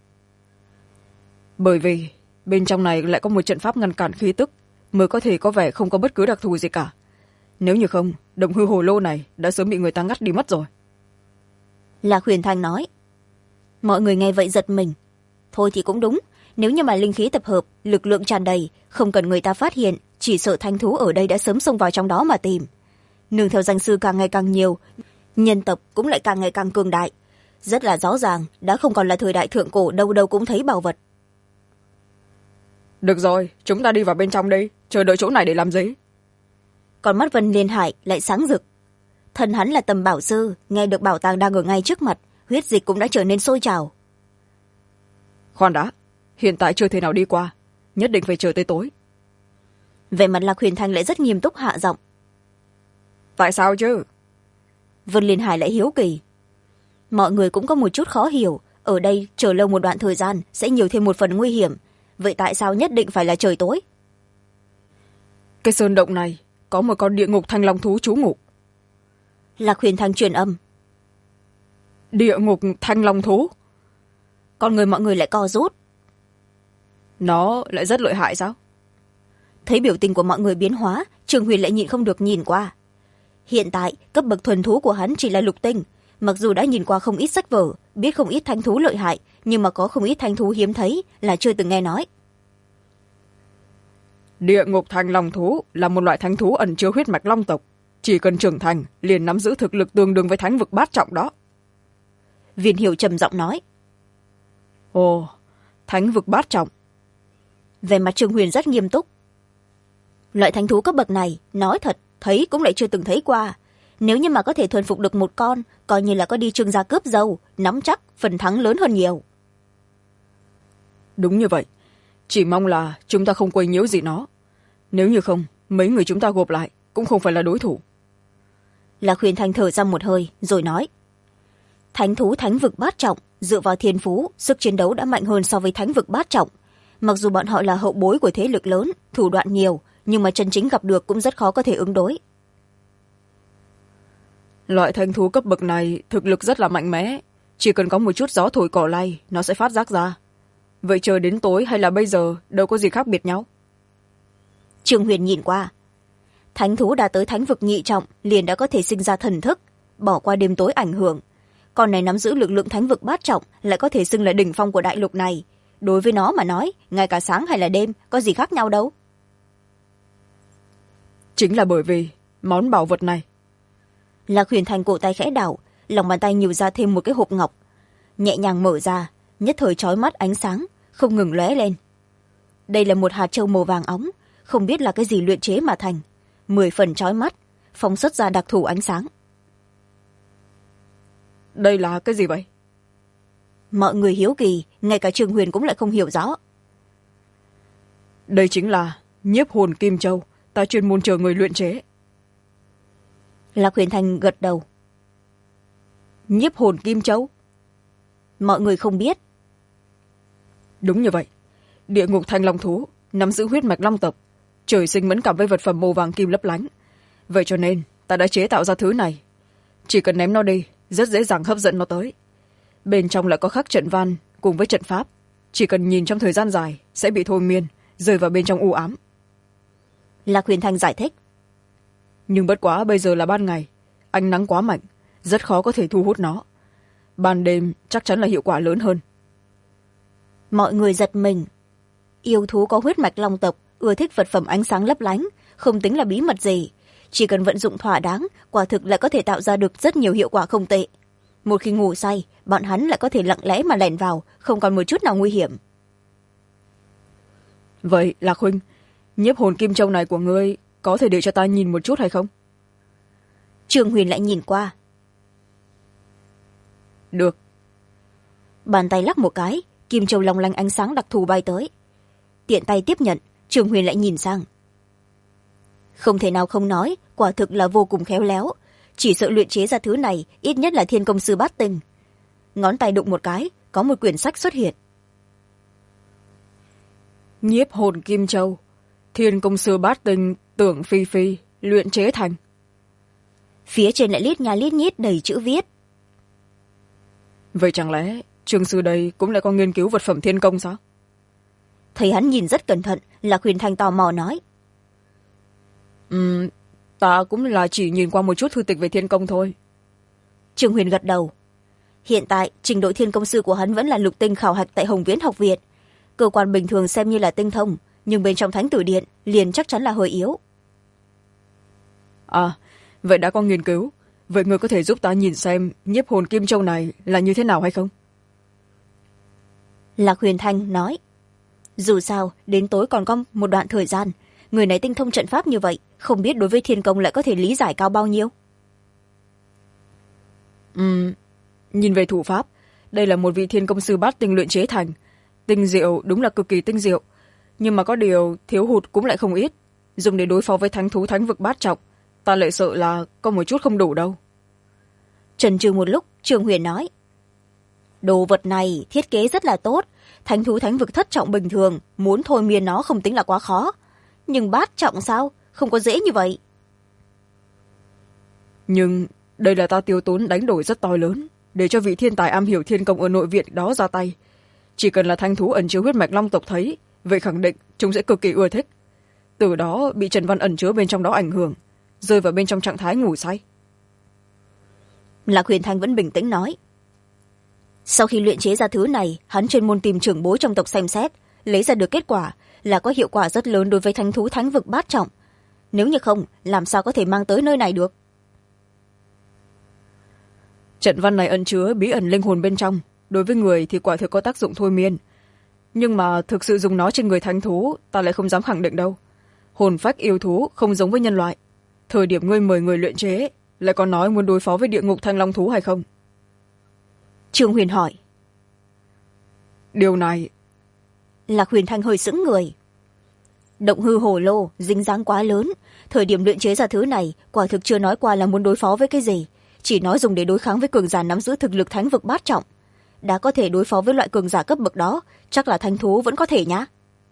Bởi vì bên trong này lại có một trận pháp ngăn cản khí tức, mới có thể có vẻ không có bất cứ đặc thù gì cả. Nếu như không, động hư hổ lô này đã sớm bị người ta ngắt đi mất rồi. Lạc Huyền Thanh nói. Mọi người nghe vậy giật mình. Thôi thì cũng đúng, nếu như mà linh khí tập hợp, lực lượng tràn đầy, không cần người ta phát hiện, chỉ sợ thanh thú ở đây đã sớm xông vào trong đó mà tìm. Nương theo danh sư càng ngày càng nhiều, nhân tộc cũng lại càng ngày càng cường đại. Rất là rõ ràng, đã không còn là thời đại thượng cổ đâu đâu cũng thấy bảo vật. Được rồi, chúng ta đi vào bên trong đi, chờ đợi chỗ này để làm gì? Còn mắt Vân Liên Hải lại sáng rực. Thân hắn là tầm bảo sư, nghe được bảo tàng đang ở ngay trước mặt, huyết dịch cũng đã trở nên sôi trào. Khoan đã, hiện tại chưa thể nào đi qua, nhất định phải chờ tới tối. Về mặt Lạc Huyền Thanh lại rất nghiêm túc hạ giọng. Tại sao chứ? Vân Liên Hải lại hiếu kỳ. Mọi người cũng có một chút khó hiểu, ở đây chờ lâu một đoạn thời gian sẽ nhiều thêm một phần nguy hiểm, vậy tại sao nhất định phải là trời tối? Cái sơn động này có một con địa ngục thanh long thú trú ngụ. Lạc Huyền Thanh truyền âm. Địa ngục thanh long thú? Con người mọi người lại co rút. Nó lại rất lợi hại sao? Thấy biểu tình của mọi người biến hóa, Trường Huyền lại nhịn không được nhìn qua. Hiện tại cấp bậc thuần thú của hắn chỉ là lục tinh, mặc dù đã nhìn qua không ít sách vở, biết không ít thanh thú lợi hại, nhưng mà có không ít thanh thú hiếm thấy là chưa từng nghe nói. Địa ngục thanh long thú là một loại thánh thú ẩn chứa huyết mạch long tộc, chỉ cần trưởng thành liền nắm giữ thực lực tương đương với thánh vực bát trọng đó. Viên Hiểu trầm giọng nói. ồ, thánh vực bát trọng. Về mặt Trương Huyền rất nghiêm túc. Loại thánh thú cấp bậc này, nói thật, thấy cũng lại chưa từng thấy qua. Nếu như mà có thể thuần phục được một con, coi như là có đi Trương gia cướp dâu, nắm chắc phần thắng lớn hơn nhiều. Đúng như vậy, chỉ mong là chúng ta không quấy nhiễu gì nó. Nếu như không, mấy người chúng ta gộp lại cũng không phải là đối thủ. Lạc Huyền Thanh thở ra một hơi rồi nói. Thánh thú thánh vực bát trọng, dựa vào thiên phú, sức chiến đấu đã mạnh hơn so với thánh vực bát trọng. Mặc dù bọn họ là hậu bối của thế lực lớn, thủ đoạn nhiều, nhưng mà chân chính gặp được cũng rất khó có thể ứng đối. Loại thánh thú cấp bậc này thực lực rất là mạnh mẽ, chỉ cần có một chút gió thổi cỏ lay nó sẽ phát giác ra. Vậy chờ đến tối hay là bây giờ đâu có gì khác biệt nhau. Trương Huyền nhìn qua. Thánh thú đã tới thánh vực nhị trọng liền đã có thể sinh ra thần thức, bỏ qua đêm tối ảnh hưởng. Con này nắm giữ lực lượng thánh vực bát trọng lại có thể xưng là đỉnh phong của đại lục này. Đối với nó mà nói, ngay cả sáng hay là đêm có gì khác nhau đâu. Chính là bởi vì món bảo vật này. Lạc Huyền Thành cổ tay khẽ đảo, lòng bàn tay nhiều ra thêm một cái hộp ngọc, nhẹ nhàng mở ra, nhất thời chói mắt ánh sáng không ngừng lóe lên. Đây là một hạt châu màu vàng óng, không biết là cái gì luyện chế mà thành, 10 phần chói mắt, phóng xuất ra đặc thù ánh sáng. Đây là cái gì vậy? Mọi người hiếu kỳ, ngay cả Trương Huyền cũng lại không hiểu rõ. Đây chính là nhiếp hồn kim châu, ta chuyên môn chờ người luyện chế. Lạc Huyền Thành gật đầu. Nhiếp hồn kim châu? Mọi người không biết. Đúng như vậy, địa ngục thanh long thú nắm giữ huyết mạch long tộc, trời sinh mẫn cảm với vật phẩm màu vàng kim lấp lánh. Vậy cho nên ta đã chế tạo ra thứ này, chỉ cần ném nó đi rất dễ dàng hấp dẫn nó tới. Bên trong lại có khắc trận văn cùng với trận pháp, chỉ cần nhìn trong thời gian dài sẽ bị thôi miên, rơi vào bên trong u ám. Lạc Huyền Thành giải thích. Nhưng bất quá bây giờ là ban ngày, ánh nắng quá mạnh, rất khó có thể thu hút nó. Ban đêm chắc chắn là hiệu quả lớn hơn. Mọi người giật mình. Yêu thú có huyết mạch long tộc ưa thích vật phẩm ánh sáng lấp lánh, không tính là bí mật gì. Chỉ cần vận dụng thỏa đáng, quả thực lại có thể tạo ra được rất nhiều hiệu quả không tệ. Một khi ngủ say, bọn hắn lại có thể lặng lẽ mà lẻn vào, không còn một chút nào nguy hiểm. Vậy Lạc huynh, nhiếp hồn kim châu này của ngươi có thể để cho ta nhìn một chút hay không? Trương Huyền lại nhìn qua. Được. Bàn tay lắc một cái, kim châu long lanh ánh sáng đặc thù bay tới. Tiện tay tiếp nhận, Trương Huyền lại nhìn sang. Không thể nào không nói, quả thực là vô cùng khéo léo. Chỉ sợ luyện chế ra thứ này ít nhất là thiên công sư bát tinh. Ngón tay đụng một cái, có một quyển sách xuất hiện. Nhiếp hồn kim châu, thiên công sư bát tinh tưởng phi phi luyện chế thành. Phía trên lại lít nha lít nhít đầy chữ viết. Vậy chẳng lẽ Trương sư đây cũng lại có nghiên cứu vật phẩm thiên công sao? Thấy hắn nhìn rất cẩn thận, Lạc Huyền Thanh tò mò nói. Ta cũng là chỉ nhìn qua một chút thư tịch về thiên công thôi. Trương Huyền gật đầu. Hiện tại trình độ thiên công sư của hắn vẫn là lục tinh khảo hạch tại Hồng Viễn học viện. Cơ quan bình thường xem như là tinh thông, nhưng bên trong thánh tử điện liền chắc chắn là hơi yếu. À, vậy đã có nghiên cứu. Vậy người có thể giúp ta nhìn xem nhiếp hồn kim châu này là như thế nào hay không? Lạc Huyền Thanh nói. Dù sao, đến tối còn có một đoạn thời gian, người này tinh thông trận pháp như vậy, không biết đối với thiên công lại có thể lý giải cao bao nhiêu. Nhìn về thủ pháp, đây là một vị thiên công sư bát tinh luyện chế thành. Tinh diệu đúng là cực kỳ tinh diệu, nhưng mà có điều thiếu hụt cũng lại không ít. Dùng để đối phó với thánh thú thánh vực bát trọng, ta lại sợ là có một chút không đủ đâu. Chần chừ một lúc, Trương Huyền nói. Đồ vật này thiết kế rất là tốt, thánh thú thánh vực thất trọng bình thường, muốn thôi miên nó không tính là quá khó. Nhưng bát trọng sao? Không có dễ như vậy. Nhưng đây là ta tiêu tốn đánh đổi rất to lớn, để cho vị thiên tài am hiểu thiên công ở nội viện đó ra tay. Chỉ cần là thanh thú ẩn chứa huyết mạch long tộc thấy, vậy khẳng định chúng sẽ cực kỳ ưa thích. Từ đó bị trần văn ẩn chứa bên trong đó ảnh hưởng, rơi vào bên trong trạng thái ngủ say. Lạc Huyền Thanh vẫn bình tĩnh nói. Sau khi luyện chế ra thứ này, hắn chuyên môn tìm trưởng bối trong tộc xem xét, lấy ra được kết quả là có hiệu quả rất lớn đối với thánh thú thánh vực bát trọng. Nếu như không, làm sao có thể mang tới nơi này được? trận văn này ẩn chứa bí ẩn linh hồn bên trong, đối với người thì quả thực có tác dụng thôi miên, nhưng mà thực sự dùng nó trên người thánh thú ta lại không dám khẳng định đâu. Hồn phách yêu thú không giống với nhân loại. Thời điểm ngươi mời người luyện chế lại còn nói muốn đối phó với địa ngục thanh long thú hay không? Trương Huyền hỏi. Điều này... Lạc Huyền Thanh hơi sững người. Động hư hồ lô dính dáng quá lớn, thời điểm luyện chế ra thứ này quả thực chưa nói qua là muốn đối phó với cái gì, chỉ nói dùng để đối kháng với cường giả nắm giữ thực lực thánh vực bát trọng. Đã có thể đối phó với loại cường giả cấp bậc đó, chắc là thanh thú vẫn có thể nhá.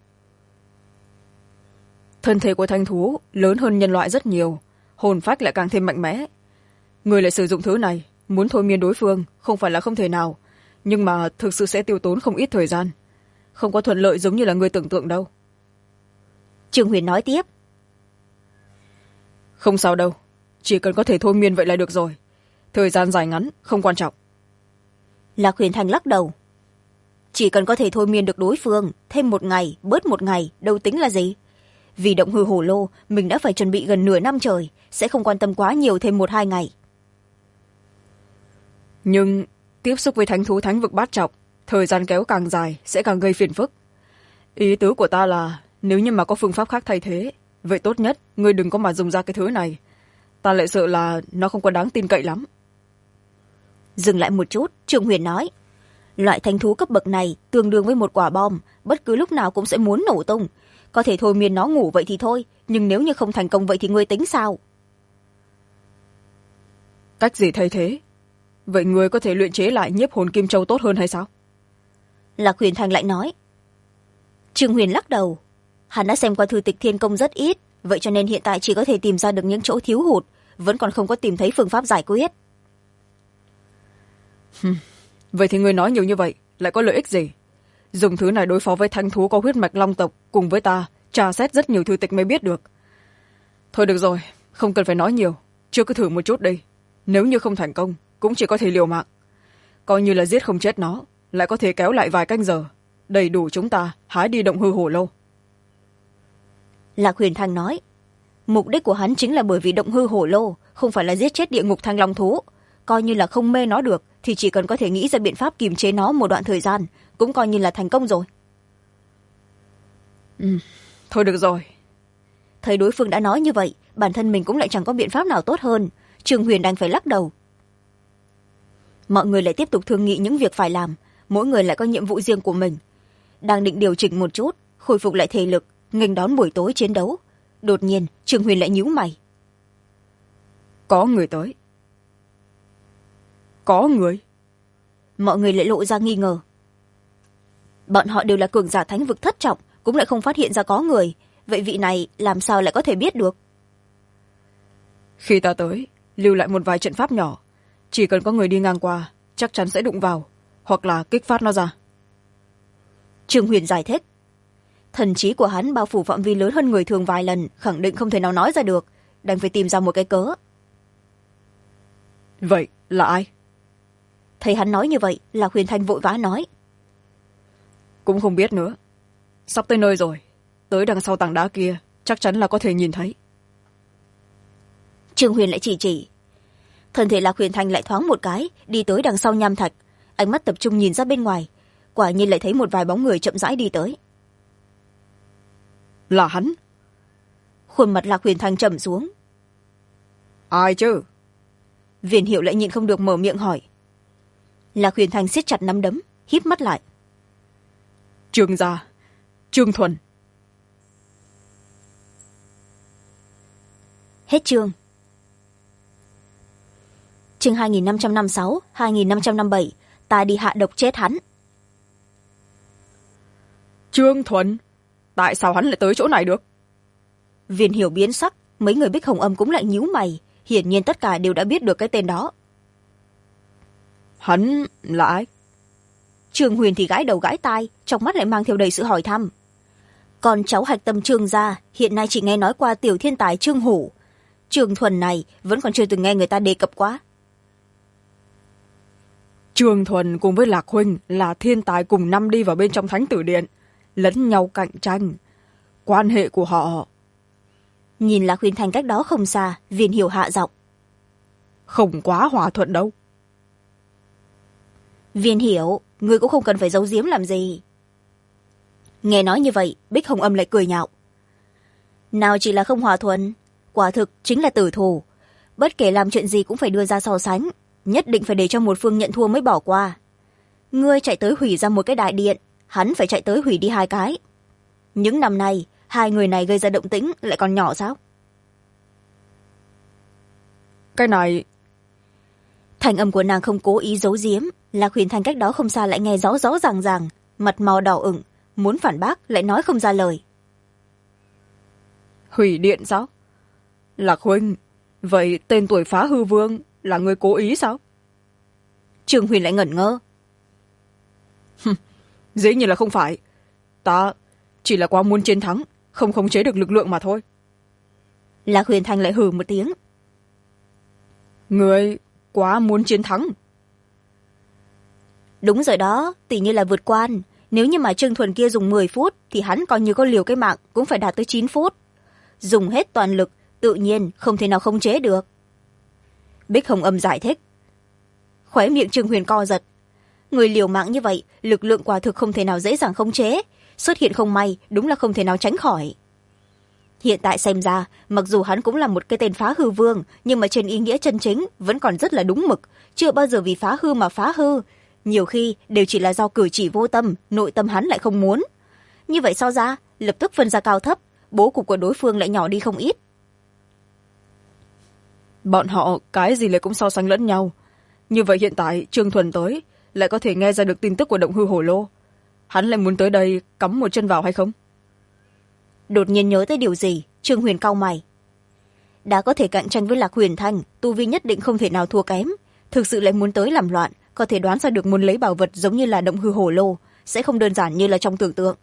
Thân thể của thanh thú lớn hơn nhân loại rất nhiều, hồn phách lại càng thêm mạnh mẽ. Người lại sử dụng thứ này muốn thôi miên đối phương không phải là không thể nào, nhưng mà thực sự sẽ tiêu tốn không ít thời gian, không có thuận lợi giống như là người tưởng tượng đâu. Trương Huyền nói tiếp. Không sao đâu, chỉ cần có thể thôi miên vậy là được rồi, thời gian dài ngắn không quan trọng. Lạc Huyền Thanh lắc đầu. Chỉ cần có thể thôi miên được đối phương, thêm một ngày bớt một ngày đâu tính là gì. Vì động hư hổ lô mình đã phải chuẩn bị gần nửa năm trời, sẽ không quan tâm quá nhiều thêm 1-2 ngày. Nhưng tiếp xúc với thánh thú thánh vực bát trọng, thời gian kéo càng dài sẽ càng gây phiền phức. Ý tứ của ta là nếu như mà có phương pháp khác thay thế, vậy tốt nhất ngươi đừng có mà dùng ra cái thứ này, ta lại sợ là nó không có đáng tin cậy lắm. Dừng lại một chút, Trương Huyền nói. Loại thanh thú cấp bậc này tương đương với một quả bom, bất cứ lúc nào cũng sẽ muốn nổ tung. Có thể thôi miên nó ngủ vậy thì thôi, nhưng nếu như không thành công vậy thì ngươi tính sao? Cách gì thay thế? Vậy ngươi có thể luyện chế lại nhiếp hồn kim châu tốt hơn hay sao? Lạc Huyền Thanh lại nói. Trương Huyền lắc đầu. Hắn đã xem qua thư tịch thiên công rất ít, vậy cho nên hiện tại chỉ có thể tìm ra được những chỗ thiếu hụt, vẫn còn không có tìm thấy phương pháp giải quyết. Vậy thì ngươi nói nhiều như vậy lại có lợi ích gì? Dùng thứ này đối phó với thanh thú có huyết mạch long tộc cùng với ta tra xét rất nhiều thư tịch mới biết được. Thôi được rồi, không cần phải nói nhiều, chưa cứ thử một chút đi. Nếu như không thành công cũng chỉ có thể liều mạng, coi như là giết không chết nó, lại có thể kéo lại vài canh giờ, đầy đủ chúng ta hái đi động hư hổ lô. Lạc Huyền Thanh nói. Mục đích của hắn chính là bởi vì động hư hổ lô không phải là giết chết địa ngục thanh long thú, coi như là không mê nó được thì chỉ cần có thể nghĩ ra biện pháp kiềm chế nó một đoạn thời gian cũng coi như là thành công rồi. Thôi được rồi. Thấy đối phương đã nói như vậy, bản thân mình cũng lại chẳng có biện pháp nào tốt hơn, Trương Huyền đành phải lắc đầu. Mọi người lại tiếp tục thương nghị những việc phải làm, mỗi người lại có nhiệm vụ riêng của mình. Đang định điều chỉnh một chút, khôi phục lại thể lực, nghênh đón buổi tối chiến đấu, đột nhiên Trương Huyền lại nhíu mày. Có người tới. Có người. Mọi người lại lộ ra nghi ngờ. Bọn họ đều là cường giả thánh vực thất trọng, cũng lại không phát hiện ra có người, vậy vị này làm sao lại có thể biết được? Khi ta tới, lưu lại một vài trận pháp nhỏ, chỉ cần có người đi ngang qua chắc chắn sẽ đụng vào hoặc là kích phát nó ra. Trương Huyền giải thích. Thần trí của hắn bao phủ phạm vi lớn hơn người thường vài lần, khẳng định không thể nào nói ra được, đành phải tìm ra một cái cớ. Vậy là ai? Thấy hắn nói như vậy, Lạc Huyền Thanh vội vã nói. Cũng không biết nữa, sắp tới nơi rồi, tới đằng sau tảng đá kia chắc chắn là có thể nhìn thấy. Trương Huyền lại chỉ. Thân thể Lạc Huyền Thanh lại thoáng một cái, đi tới đằng sau nham thạch, ánh mắt tập trung nhìn ra bên ngoài, quả nhiên lại thấy một vài bóng người chậm rãi đi tới. Là hắn. Khuôn mặt Lạc Huyền Thanh trầm xuống. Ai chứ? Viên Hiệu lại nhịn không được mở miệng hỏi. Lạc Huyền Thanh siết chặt nắm đấm, híp mắt lại. Trương gia, Trương Thuần. Hết chương. Chương 2556, 2557, ta đi hạ độc chết hắn. Trương Thuần, tại sao hắn lại tới chỗ này được? Viên Hiểu biến sắc, mấy người Bích Hồng Âm cũng lại nhíu mày, hiển nhiên tất cả đều đã biết được cái tên đó. Hắn là ai? Trương Huyền thì gãi đầu gãi tai, trong mắt lại mang theo đầy sự hỏi thăm. Con cháu hạch tâm Trương gia hiện nay chỉ nghe nói qua tiểu thiên tài Trương Hủ, Trương Thuần này vẫn còn chưa từng nghe người ta đề cập quá. Trương Thuần cùng với Lạc huynh là thiên tài cùng năm đi vào bên trong thánh tử điện, lẫn nhau cạnh tranh, quan hệ của họ. Nhìn Lạc Huyền Thành cách đó không xa, Viên Hiểu hạ giọng. Không quá hòa thuận đâu. Viên hiểu, ngươi cũng không cần phải giấu giếm làm gì. Nghe nói như vậy, Bích Hồng Âm lại cười nhạo. Nào chỉ là không hòa thuận, quả thực chính là tử thù. Bất kể làm chuyện gì cũng phải đưa ra so sánh, nhất định phải để cho một phương nhận thua mới bỏ qua. Ngươi chạy tới hủy ra một cái đại điện, hắn phải chạy tới hủy đi hai cái. Những năm nay, hai người này gây ra động tĩnh lại còn nhỏ sao? Cái này... Thanh âm của nàng không cố ý giấu giếm, Lạc Huyền Thanh cách đó không xa lại nghe rõ rõ ràng ràng, mặt màu đỏ ửng, muốn phản bác lại nói không ra lời. Hủy điện sao? Lạc huynh, vậy tên tuổi Phá Hư Vương là người cố ý sao? Trương Huyền lại ngẩn ngơ. Dĩ nhiên là không phải. Ta chỉ là quá muốn chiến thắng, không khống chế được lực lượng mà thôi. Lạc Huyền Thanh lại hừ một tiếng. Người quá muốn chiến thắng. Đúng rồi đó, tỉ như là vượt quan. Nếu như mà Trương Thuần kia dùng 10 phút thì hắn coi như có liều cái mạng cũng phải đạt tới 9 phút. Dùng hết toàn lực, tự nhiên không thể nào khống chế được. Bích Hồng Âm giải thích. Khóe miệng Trương Huyền co giật. Người liều mạng như vậy, lực lượng quả thực không thể nào dễ dàng khống chế. Xuất hiện không may, đúng là không thể nào tránh khỏi. Hiện tại xem ra, mặc dù hắn cũng là một cái tên phá hư vương, nhưng mà trên ý nghĩa chân chính vẫn còn rất là đúng mực, chưa bao giờ vì phá hư mà phá hư. Nhiều khi đều chỉ là do cử chỉ vô tâm, nội tâm hắn lại không muốn. Như vậy so ra, lập tức phân ra cao thấp, bố cục của đối phương lại nhỏ đi không ít. Bọn họ cái gì lại cũng so sánh lẫn nhau. Như vậy hiện tại Trương Thuần tới, lại có thể nghe ra được tin tức của động hư hổ lô. Hắn lại muốn tới đây cắm một chân vào hay không? Đột nhiên nhớ tới điều gì, Trương Huyền cau mày. Đã có thể cạnh tranh với Lạc Huyền Thanh, tu vi nhất định không thể nào thua kém. Thực sự lại muốn tới làm loạn, có thể đoán ra được muốn lấy bảo vật giống như là động hư hổ lô, sẽ không đơn giản như là trong tưởng tượng.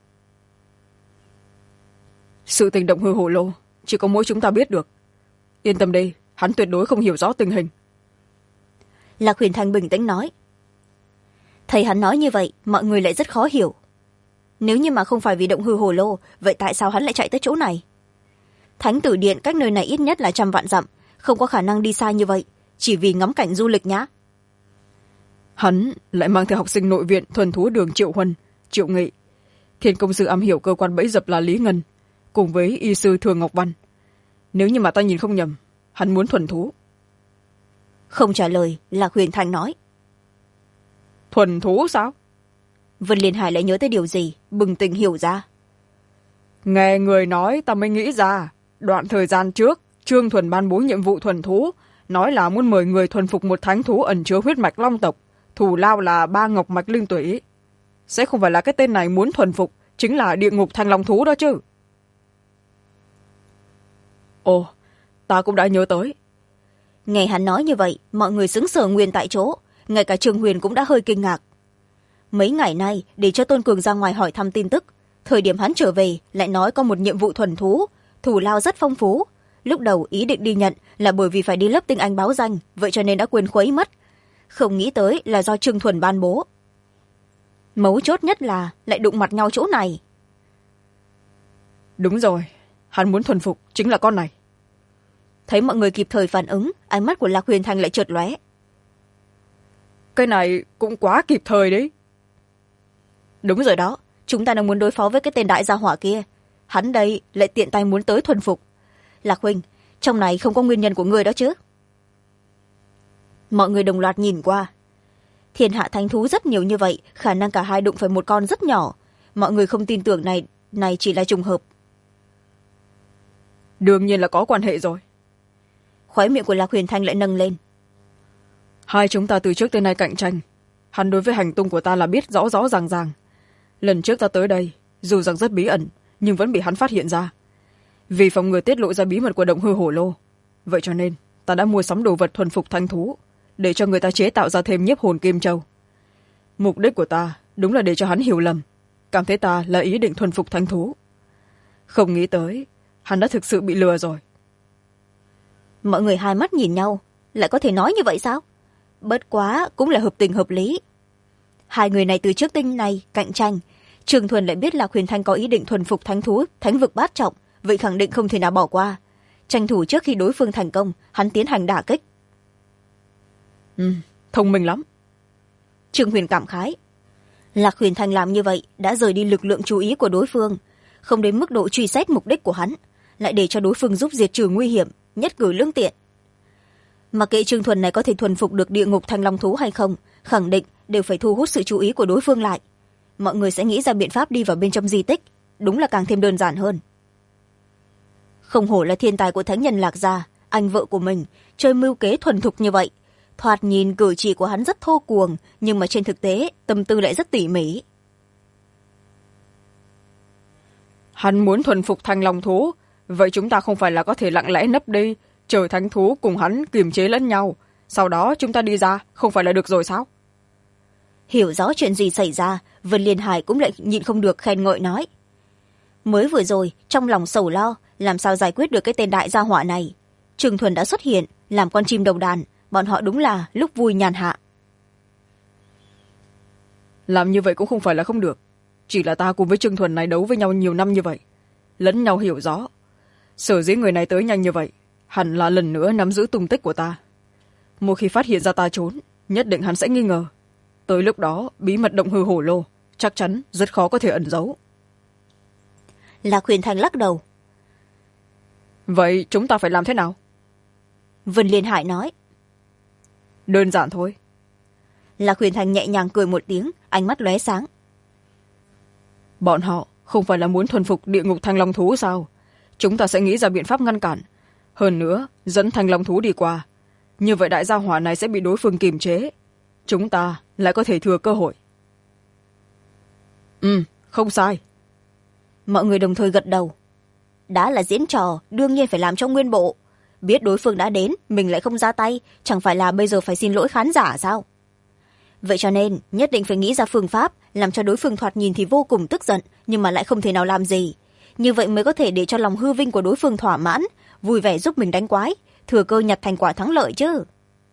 Sự tình động hư hổ lô chỉ có mỗi chúng ta biết được. Yên tâm đi, hắn tuyệt đối không hiểu rõ tình hình. Lạc Huyền Thanh bình tĩnh nói. Thấy hắn nói như vậy, mọi người lại rất khó hiểu. Nếu như mà không phải vì động hư hổ lô, vậy tại sao hắn lại chạy tới chỗ này? Thánh tử điện cách nơi này ít nhất là 100 vạn dặm, không có khả năng đi xa như vậy, chỉ vì ngắm cảnh du lịch nhá. Hắn lại mang theo học sinh nội viện thuần thú đường Triệu Huân, Triệu Nghị. Thiên công sư am hiểu cơ quan bẫy dập là Lý Ngân, cùng với y sư Thường Ngọc Văn. Nếu như mà ta nhìn không nhầm, hắn muốn thuần thú. Không trả lời, Lạc Huyền Thanh nói. Thuần thú sao? Vân Liên Hải lại nhớ tới điều gì, bừng tỉnh hiểu ra. Nghe người nói ta mới nghĩ ra, đoạn thời gian trước, Trương Thuần ban bố nhiệm vụ thuần thú, nói là muốn mời người thuần phục một thánh thú ẩn chứa huyết mạch long tộc, thù lao là 3 ngọc mạch linh tủy. Sẽ không phải là cái tên này muốn thuần phục, chính là địa ngục thanh long thú đó chứ. Ồ, ta cũng đã nhớ tới. Nghe hắn nói như vậy, mọi người sững sờ nguyên tại chỗ, ngay cả Trương Huyền cũng đã hơi kinh ngạc. Mấy ngày nay, để cho Tôn Cường ra ngoài hỏi thăm tin tức, thời điểm hắn trở về lại nói có một nhiệm vụ thuần thú, thù lao rất phong phú. Lúc đầu ý định đi nhận là bởi vì phải đi lớp tinh anh báo danh, vậy cho nên đã quên khuấy mất. Không nghĩ tới là do Trương Thuần ban bố. Mấu chốt nhất là lại đụng mặt nhau chỗ này. Đúng rồi, hắn muốn thuần phục chính là con này. Thấy mọi người kịp thời phản ứng, ánh mắt của Lạc Huyền Thanh lại chợt lóe. Cái này cũng quá kịp thời đấy. Đúng rồi đó, chúng ta đang muốn đối phó với cái tên đại gia hỏa kia. Hắn đây lại tiện tay muốn tới thuần phục. Lạc huynh, trong này không có nguyên nhân của người đó chứ? Mọi người đồng loạt nhìn qua. Thiên hạ thánh thú rất nhiều như vậy, khả năng cả hai đụng phải một con rất nhỏ. Mọi người không tin tưởng này chỉ là trùng hợp. Đương nhiên là có quan hệ rồi. Khóe miệng của Lạc Huyền Thanh lại nâng lên. Hai chúng ta từ trước tới nay cạnh tranh. Hắn đối với hành tung của ta là biết rõ rõ ràng ràng. Lần trước ta tới đây, dù rằng rất bí ẩn, nhưng vẫn bị hắn phát hiện ra. Vì phòng ngừa tiết lộ ra bí mật của động hư hổ lô. Vậy cho nên, ta đã mua sắm đồ vật thuần phục thanh thú, để cho người ta chế tạo ra thêm nhiếp hồn kim châu. Mục đích của ta đúng là để cho hắn hiểu lầm, cảm thấy ta là ý định thuần phục thanh thú. Không nghĩ tới, hắn đã thực sự bị lừa rồi. Mọi người hai mắt nhìn nhau, lại có thể nói như vậy sao? Bất quá cũng là hợp tình hợp lý. Hai người này từ trước tinh này cạnh tranh, Trường Thuần lại biết là Huyền Thanh có ý định thuần phục thánh thú thánh vực bát trọng, vậy khẳng định không thể nào bỏ qua. Tranh thủ trước khi đối phương thành công, hắn tiến hành đả kích. Thông minh lắm. Trương Huyền cảm khái. Lạc Huyền Thành làm như vậy đã rời đi lực lượng chú ý của đối phương, không đến mức độ truy xét mục đích của hắn, lại để cho đối phương giúp diệt trừ nguy hiểm, nhất cử lưỡng tiện. Mặc kệ Trương Thuần này có thể thuần phục được địa ngục thanh long thú hay không, khẳng định đều phải thu hút sự chú ý của đối phương lại. Mọi người sẽ nghĩ ra biện pháp đi vào bên trong di tích, đúng là càng thêm đơn giản hơn. Không hổ là thiên tài của thánh nhân Lạc gia, anh vợ của mình chơi mưu kế thuần thục như vậy. Thoạt nhìn cử chỉ của hắn rất thô cuồng, nhưng mà trên thực tế tâm tư lại rất tỉ mỉ. Hắn muốn thuần phục thanh long thú, vậy chúng ta không phải là có thể lặng lẽ nấp đi, chờ thánh thú cùng hắn kiềm chế lẫn nhau, sau đó chúng ta đi ra, không phải là được rồi sao? Hiểu rõ chuyện gì xảy ra, Vân Liên Hải cũng lại nhịn không được khen ngợi nói. Mới vừa rồi trong lòng sầu lo làm sao giải quyết được cái tên đại gia hỏa này, Trương Thuần đã xuất hiện làm con chim đầu đàn, bọn họ đúng là lúc vui nhàn hạ. Làm như vậy cũng không phải là không được, chỉ là ta cùng với Trương Thuần này đấu với nhau nhiều năm như vậy, lẫn nhau hiểu rõ, sở dĩ người này tới nhanh như vậy hẳn là lần nữa nắm giữ tung tích của ta. Một khi phát hiện ra ta trốn, nhất định hắn sẽ nghi ngờ, tới lúc đó bí mật động hư hổ lô chắc chắn rất khó có thể ẩn giấu. Lạc Huyền Thành lắc đầu. Vậy chúng ta phải làm thế nào? Vân Liên Hải nói. Đơn giản thôi. Lạc Huyền Thành nhẹ nhàng cười một tiếng, ánh mắt lóe sáng. Bọn họ không phải là muốn thuần phục địa ngục thanh long thú sao? Chúng ta sẽ nghĩ ra biện pháp ngăn cản, hơn nữa dẫn thanh long thú đi qua, như vậy đại gia hỏa này sẽ bị đối phương kiềm chế, chúng ta lại có thể thừa cơ hội. Không sai. Mọi người đồng thời gật đầu. Đã là diễn trò, đương nhiên phải làm cho nguyên bộ. Biết đối phương đã đến, mình lại không ra tay, chẳng phải là bây giờ phải xin lỗi khán giả sao? Vậy cho nên nhất định phải nghĩ ra phương pháp làm cho đối phương thoạt nhìn thì vô cùng tức giận, nhưng mà lại không thể nào làm gì. Như vậy mới có thể để cho lòng hư vinh của đối phương thỏa mãn, vui vẻ giúp mình đánh quái, thừa cơ nhặt thành quả thắng lợi chứ.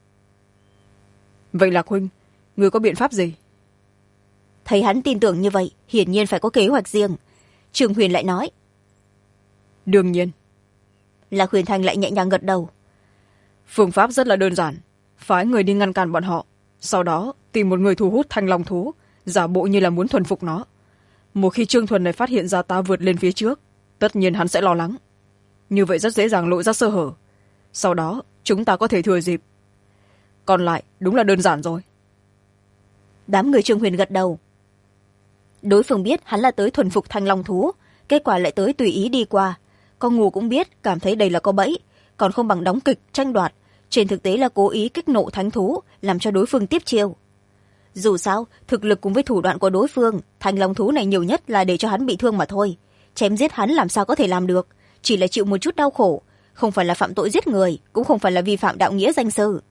Vậy Lạc huynh, người có biện pháp gì? Thấy hắn tin tưởng như vậy, hiển nhiên phải có kế hoạch riêng. Trương Huyền lại nói. Đương nhiên. Lạc Huyền Thành lại nhẹ nhàng gật đầu. Phương pháp rất là đơn giản, phái người đi ngăn cản bọn họ, sau đó tìm một người thu hút thanh long thú, giả bộ như là muốn thuần phục nó. Một khi Trương Thuần này phát hiện ra ta vượt lên phía trước, tất nhiên hắn sẽ lo lắng, như vậy rất dễ dàng lộ ra sơ hở, sau đó chúng ta có thể thừa dịp. Còn lại đúng là đơn giản rồi. Đám người Trương Huyền gật đầu. Đối phương biết hắn là tới thuần phục thanh long thú, kết quả lại tới tùy ý đi qua. Con ngu cũng biết, cảm thấy đây là có bẫy, còn không bằng đóng kịch tranh đoạt, trên thực tế là cố ý kích nộ thánh thú, làm cho đối phương tiếp chiêu. Dù sao thực lực cùng với thủ đoạn của đối phương, thanh long thú này nhiều nhất là để cho hắn bị thương mà thôi, chém giết hắn làm sao có thể làm được, chỉ là chịu một chút đau khổ, không phải là phạm tội giết người, cũng không phải là vi phạm đạo nghĩa danh sư.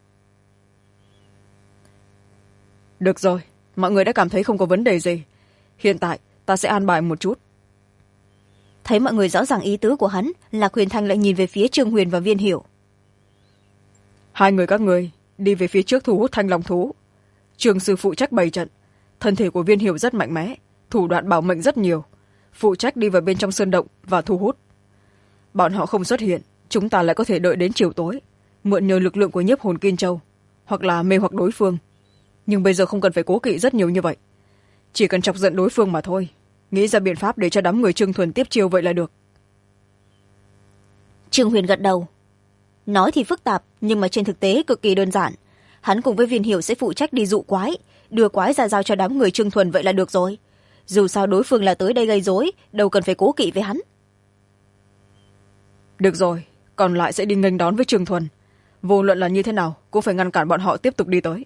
Được rồi, mọi người đã cảm thấy không có vấn đề gì, hiện tại ta sẽ an bài một chút. Thấy mọi người rõ ràng ý tứ của hắn, Lạc Huyền Thanh lại nhìn về phía Trương Huyền và Viên Hiểu. Hai người các người đi về phía trước thu hút thanh long thú, Trương sư phụ trách bày trận, thân thể của Viên Hiểu rất mạnh mẽ, thủ đoạn bảo mệnh rất nhiều, phụ trách đi vào bên trong sơn động và thu hút. Bọn họ không xuất hiện, chúng ta lại có thể đợi đến chiều tối, mượn nhờ lực lượng của nhiếp hồn Kim Châu, hoặc là mê hoặc đối phương. Nhưng bây giờ không cần phải cố kỵ rất nhiều như vậy, chỉ cần chọc giận đối phương mà thôi, nghĩ ra biện pháp để cho đám người Trương Thuần tiếp chiêu vậy là được. Trương Huyền gật đầu. Nói thì phức tạp, nhưng mà trên thực tế cực kỳ đơn giản. Hắn cùng với Viên Hiểu sẽ phụ trách đi dụ quái, đưa quái ra giao cho đám người Trương Thuần vậy là được rồi. Dù sao đối phương là tới đây gây rối, đâu cần phải cố kỵ với hắn. Được rồi, còn lại sẽ đi nghênh đón với Trương Thuần, vô luận là như thế nào cũng phải ngăn cản bọn họ tiếp tục đi tới.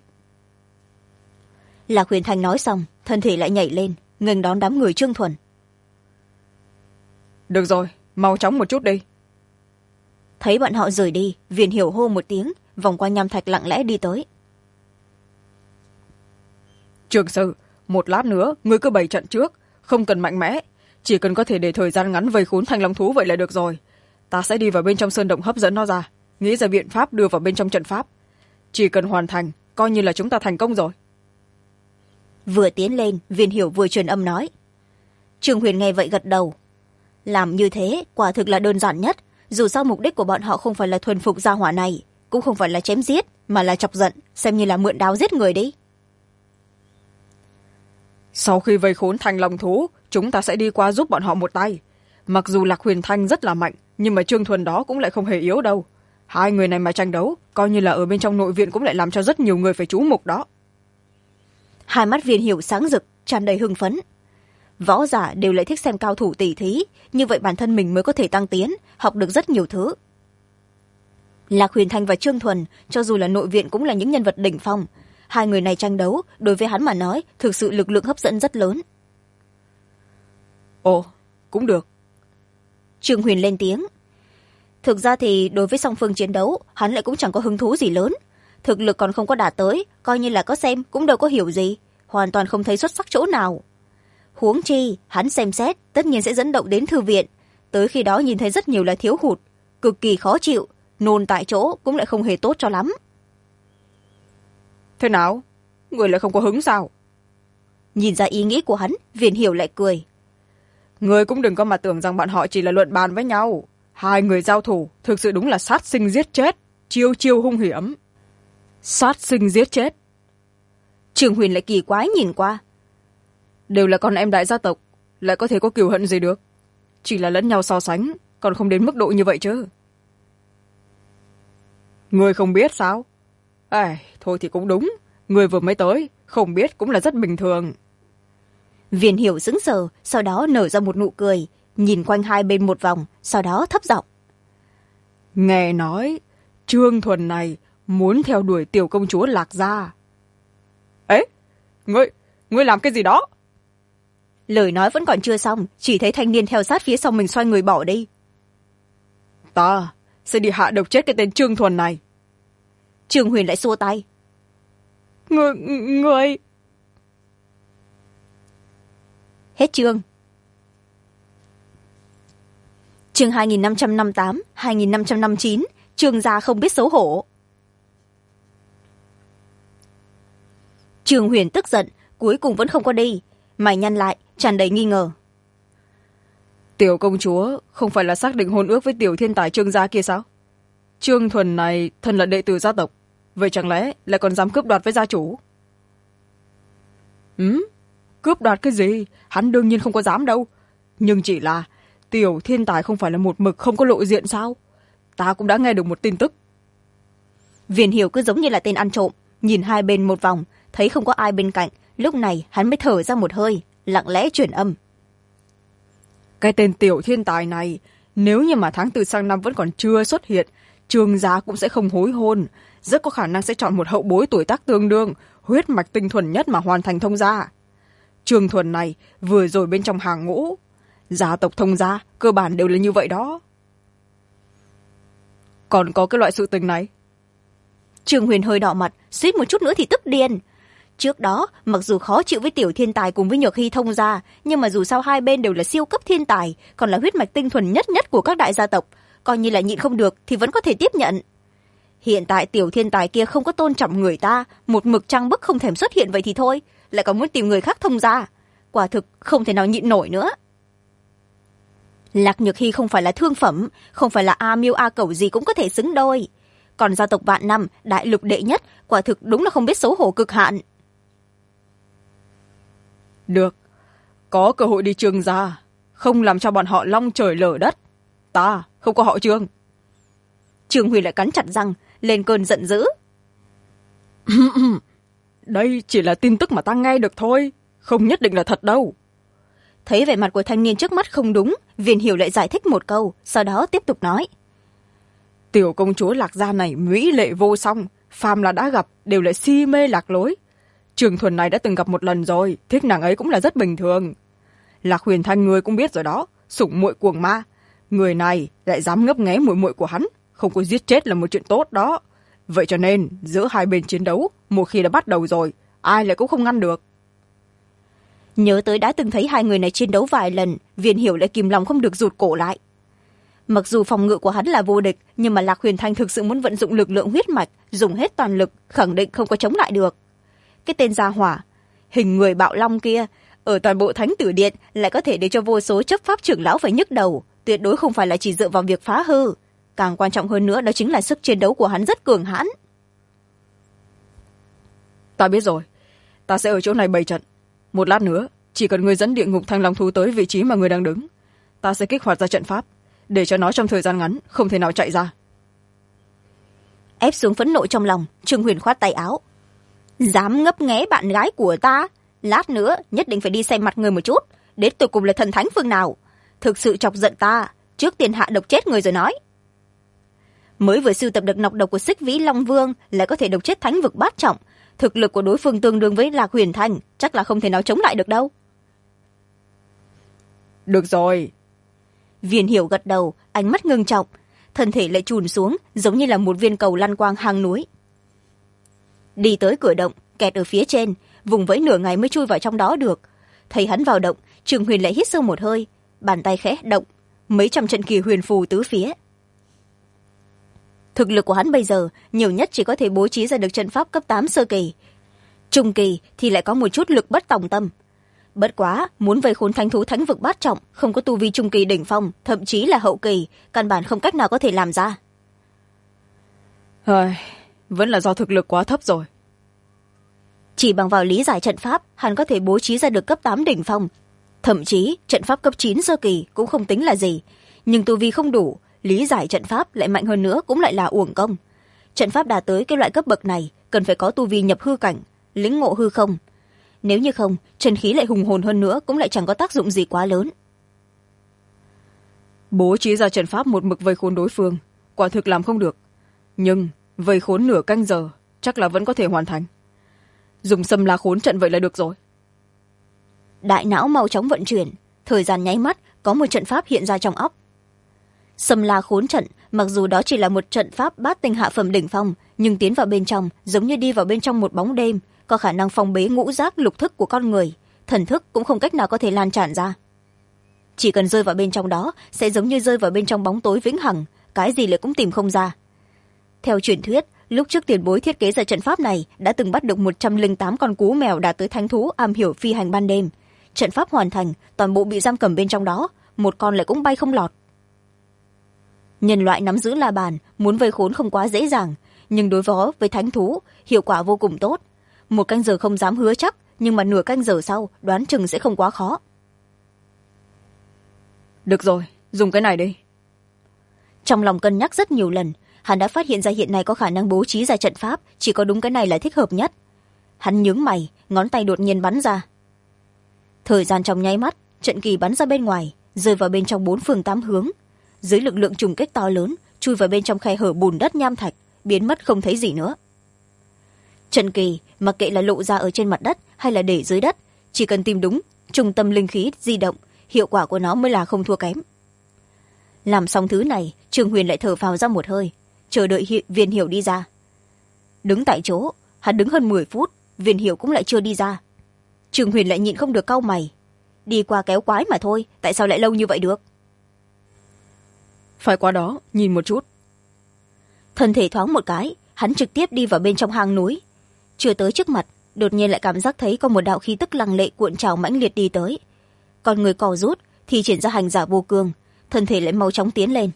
Lạc Huyền Thành nói xong, thân thể lại nhảy lên nghênh đón đám người Trương Thuần. Được rồi, mau chóng một chút đi. Thấy bọn họ rời đi, Viên Hiểu hô một tiếng, vòng qua nham thạch lặng lẽ đi tới. Trường sư, một lát nữa ngươi cứ bày trận trước, không cần mạnh mẽ, chỉ cần có thể để thời gian ngắn vây khốn thanh long thú vậy là được rồi. Ta sẽ đi vào bên trong sơn động hấp dẫn nó ra, nghĩ ra biện pháp đưa vào bên trong trận pháp. Chỉ cần hoàn thành, coi như là chúng ta thành công rồi. Vừa tiến lên, Viên Hiểu vừa truyền âm nói. Trương Huyền nghe vậy gật đầu. Làm như thế quả thực là đơn giản nhất, dù sao mục đích của bọn họ không phải là thuần phục gia hỏa này, cũng không phải là chém giết, mà là chọc giận, xem như là mượn đao giết người đi. sau khi vây khốn Thanh Long thú, chúng ta sẽ đi qua giúp bọn họ một tay. Mặc dù Lạc Huyền Thanh rất là mạnh, nhưng mà Trương Thuần đó cũng lại không hề yếu đâu. Hai người này mà tranh đấu, coi như là ở bên trong nội viện cũng lại làm cho rất nhiều người phải chú mục đó. Hai mắt Viên Hiểu sáng rực, tràn đầy hưng phấn. Võ giả đều lại thích xem cao thủ tỉ thí, như vậy bản thân mình mới có thể tăng tiến, học được rất nhiều thứ. Lạc Huyền Thanh và Trương Thuần, cho dù là nội viện cũng là những nhân vật đỉnh phong. Hai người này tranh đấu, đối với hắn mà nói, thực sự lực lượng hấp dẫn rất lớn. Ồ, cũng được. Trương Huyền lên tiếng. Thực ra thì đối với song phương chiến đấu, hắn lại cũng chẳng có hứng thú gì lớn. Thực lực còn không có đạt tới, coi như là có xem cũng đâu có hiểu gì, hoàn toàn không thấy xuất sắc chỗ nào. Huống chi, hắn xem xét, tất nhiên sẽ dẫn động đến thư viện. Tới khi đó nhìn thấy rất nhiều là thiếu hụt, cực kỳ khó chịu, nôn tại chỗ cũng lại không hề tốt cho lắm. Thế nào? Người lại không có hứng sao? Nhìn ra ý nghĩ của hắn, Viên Hiểu lại cười. Người cũng đừng có mà tưởng rằng bọn họ chỉ là luận bàn với nhau. Hai người giao thủ thực sự đúng là sát sinh giết chết, chiêu chiêu hung hiểm. Sát sinh giết chết. Trương Huyền lại kỳ quái nhìn qua. Đều là con em đại gia tộc, lại có thể có cừu hận gì được. Chỉ là lẫn nhau so sánh, còn không đến mức độ như vậy chứ. Người không biết sao? Thôi thì cũng đúng. Người vừa mới tới, không biết cũng là rất bình thường. Viên Hiểu sững sờ, sau đó nở ra một nụ cười, nhìn quanh hai bên một vòng, sau đó thấp giọng. Nghe nói, Trương Thuần này muốn theo đuổi tiểu công chúa Lạc Gia. Ấy, ngươi làm cái gì đó? Lời nói vẫn còn chưa xong, chỉ thấy thanh niên theo sát phía sau mình xoay người bỏ đi. Ta sẽ đi hạ độc chết cái tên Trương Thuần này. Trương Huyền lại xua tay. Ngươi... Hết chương. Chương 2558, 2559, Trương gia không biết xấu hổ. Trương Huyền tức giận, cuối cùng vẫn không có đi, mày nhăn lại, tràn đầy nghi ngờ. Tiểu công chúa không phải là xác định hôn ước với tiểu thiên tài Trương gia kia sao? Trương Thuần này thân là đệ tử gia tộc, vậy chẳng lẽ lại còn dám cướp đoạt với gia chủ? Cướp đoạt cái gì? Hắn đương nhiên không có dám đâu. Nhưng chỉ là tiểu thiên tài không phải là một mực không có lộ diện sao? Ta cũng đã nghe được một tin tức. Viên Hiểu cứ giống như là tên ăn trộm, nhìn hai bên một vòng, thấy không có ai bên cạnh, lúc này hắn mới thở ra một hơi, lặng lẽ truyền âm. Cái tên tiểu thiên tài này, nếu như mà tháng 4 sang năm vẫn còn chưa xuất hiện, Trương gia cũng sẽ không hối hôn, rất có khả năng sẽ chọn một hậu bối tuổi tác tương đương, huyết mạch tinh thuần nhất mà hoàn thành thông gia. Trương Thuần này vừa rồi bên trong hàng ngũ, gia tộc thông gia cơ bản đều là như vậy đó. Còn có cái loại sự tình này? Trương Huyền hơi đỏ mặt, suýt một chút nữa thì tức điên. Trước đó, mặc dù khó chịu với tiểu thiên tài cùng với Nhược Hy thông gia, nhưng mà dù sao hai bên đều là siêu cấp thiên tài, còn là huyết mạch tinh thuần nhất nhất của các đại gia tộc, coi như là nhịn không được thì vẫn có thể tiếp nhận. Hiện tại tiểu thiên tài kia không có tôn trọng người ta, một mực trang bức không thèm xuất hiện vậy thì thôi, lại còn muốn tìm người khác thông gia, quả thực không thể nào nhịn nổi nữa. Lạc Nhược Hy không phải là thương phẩm, không phải là A Miêu A Cẩu gì cũng có thể xứng đôi, còn gia tộc vạn năm đại lục đệ nhất, quả thực đúng là không biết xấu hổ cực hạn. Được, có cơ hội đi Trương gia, không làm cho bọn họ long trời lở đất. Ta không có họ Trương. Trương Huy lại cắn chặt răng, lên cơn giận dữ. Đây chỉ là tin tức mà ta nghe được thôi, không nhất định là thật đâu. Thấy vẻ mặt của thanh niên trước mắt không đúng, Viên Hiểu lại giải thích một câu, sau đó tiếp tục nói. Tiểu công chúa Lạc Gia này mỹ lệ vô song, phàm là đã gặp đều lại si mê lạc lối. Trương Thuần này đã từng gặp một lần rồi, thích nàng ấy cũng là rất bình thường. Lạc Huyền Thanh người cũng biết rồi đó, sủng muội cuồng ma. Người này lại dám ngấp nghé muội muội của hắn, không có giết chết là một chuyện tốt đó. Vậy cho nên giữa hai bên chiến đấu, một khi đã bắt đầu rồi, ai lại cũng không ngăn được. Nhớ tới đã từng thấy hai người này chiến đấu vài lần, Viên Hiểu lại kìm lòng không được rụt cổ lại. Mặc dù phòng ngự của hắn là vô địch, nhưng mà Lạc Huyền Thanh thực sự muốn vận dụng lực lượng huyết mạch, dùng hết toàn lực, khẳng định không có chống lại được. Cái tên gia hỏa, hình người bạo long kia, ở toàn bộ Thánh Tử Điện lại có thể để cho vô số chấp pháp trưởng lão phải nhức đầu, tuyệt đối không phải là chỉ dựa vào việc phá hư. Càng quan trọng hơn nữa đó chính là sức chiến đấu của hắn rất cường hãn. Ta biết rồi, ta sẽ ở chỗ này bày trận. một lát nữa chỉ cần người dẫn địa ngục thanh long thú tới vị trí mà người đang đứng, ta sẽ kích hoạt ra trận pháp để cho nó trong thời gian ngắn không thể nào chạy ra. Ép xuống phẫn nộ trong lòng, Trương Huyền khoát tay áo. Dám ngấp nghé bạn gái của ta, lát nữa nhất định phải đi xem mặt người một chút, đến tụi cùng là thần thánh phương nào. Thực sự chọc giận ta, trước tiên hạ độc chết người rồi nói. Mới vừa sưu tập được nọc độc của Xích Vĩ Long Vương lại có thể độc chết thánh vực bát trọng, thực lực của đối phương tương đương với Lạc Huyền Thanh, chắc là không thể nào chống lại được đâu. Được rồi. Viên Hiểu gật đầu, ánh mắt ngưng trọng, thân thể lại chùn xuống giống như là một viên cầu lăn quang hang núi. Đi tới cửa động, kẹt ở phía trên, vùng vẫy nửa ngày mới chui vào trong đó được. Thấy hắn vào động, Trương Huyền lại hít sâu một hơi, bàn tay khẽ động, mấy trăm trận kỳ huyền phù tứ phía. Thực lực của hắn bây giờ nhiều nhất chỉ có thể bố trí ra được trận pháp cấp 8 sơ kỳ, trung kỳ thì lại có một chút lực bất tòng tâm. Bất quá muốn vây khốn thánh thú thánh vực bát trọng, không có tu vi trung kỳ đỉnh phong, thậm chí là hậu kỳ, căn bản không cách nào có thể làm ra. Vẫn là do thực lực quá thấp rồi. Chỉ bằng vào lý giải trận pháp, hắn có thể bố trí ra được cấp 8 đỉnh phong, thậm chí trận pháp cấp 9 sơ kỳ cũng không tính là gì, nhưng tu vi không đủ, lý giải trận pháp lại mạnh hơn nữa cũng lại là uổng công. Trận pháp đạt tới cái loại cấp bậc này cần phải có tu vi nhập hư cảnh, lĩnh ngộ hư không. Nếu như không, chân khí lại hùng hồn hơn nữa cũng lại chẳng có tác dụng gì quá lớn. Bố trí ra trận pháp một mực vây khốn đối phương, quả thực làm không được, nhưng vây khốn nửa canh giờ chắc là vẫn có thể hoàn thành. Dùng Xâm La Khốn trận vậy là được rồi. Đại não mau chóng vận chuyển, thời gian nháy mắt có một trận pháp hiện ra trong óc. Xâm La Khốn trận, mặc dù đó chỉ là một trận pháp bát tinh hạ phẩm đỉnh phong, nhưng tiến vào bên trong giống như đi vào bên trong một bóng đêm, có khả năng phong bế ngũ giác lục thức của con người, thần thức cũng không cách nào có thể lan tràn ra. Chỉ cần rơi vào bên trong đó sẽ giống như rơi vào bên trong bóng tối vĩnh hằng, cái gì lại cũng tìm không ra. Theo truyền thuyết, lúc trước tiền bối thiết kế ra trận pháp này đã từng bắt được 108 con cú mèo đạt tới thánh thú am hiểu phi hành ban đêm. Trận pháp hoàn thành, toàn bộ bị giam cầm bên trong đó, một con lại cũng bay không lọt. Nhân loại nắm giữ la bàn, muốn vây khốn không quá dễ dàng, nhưng đối phó với thánh thú hiệu quả vô cùng tốt. 1 canh giờ không dám hứa chắc, nhưng mà nửa canh giờ sau đoán chừng sẽ không quá khó. Được rồi, dùng cái này đi. Trong lòng cân nhắc rất nhiều lần, hắn đã phát hiện ra hiện nay có khả năng bố trí ra trận pháp, chỉ có đúng cái này là thích hợp nhất. Hắn nhướng mày, ngón tay đột nhiên bắn ra. Thời gian trong nháy mắt, trận kỳ bắn ra bên ngoài, rơi vào bên trong 4 phương 8 hướng. Dưới lực lượng trùng kích to lớn, chui vào bên trong khe hở bùn đất nham thạch, biến mất không thấy gì nữa. Trận kỳ, mặc kệ là lộ ra ở trên mặt đất hay là để dưới đất, chỉ cần tìm đúng trung tâm linh khí di động, hiệu quả của nó mới là không thua kém. Làm xong thứ này, Trương Huyền lại thở phào ra một hơi, chờ đợi Viên Hiểu đi ra. Đứng tại chỗ, hắn đứng hơn 10 phút, Viên Hiểu cũng lại chưa đi ra. Trương Huyền lại nhịn không được cau mày. Đi qua kéo quái mà thôi, tại sao lại lâu như vậy được? Phải qua đó, nhìn một chút. Thân thể thoáng một cái, hắn trực tiếp đi vào bên trong hang núi. Chưa tới trước mặt, đột nhiên lại cảm giác thấy có một đạo khí tức lăng lệ cuộn trào mãnh liệt đi tới. Con người co rút, thì triển ra hành giả vô cương, thân thể lại mau chóng tiến lên.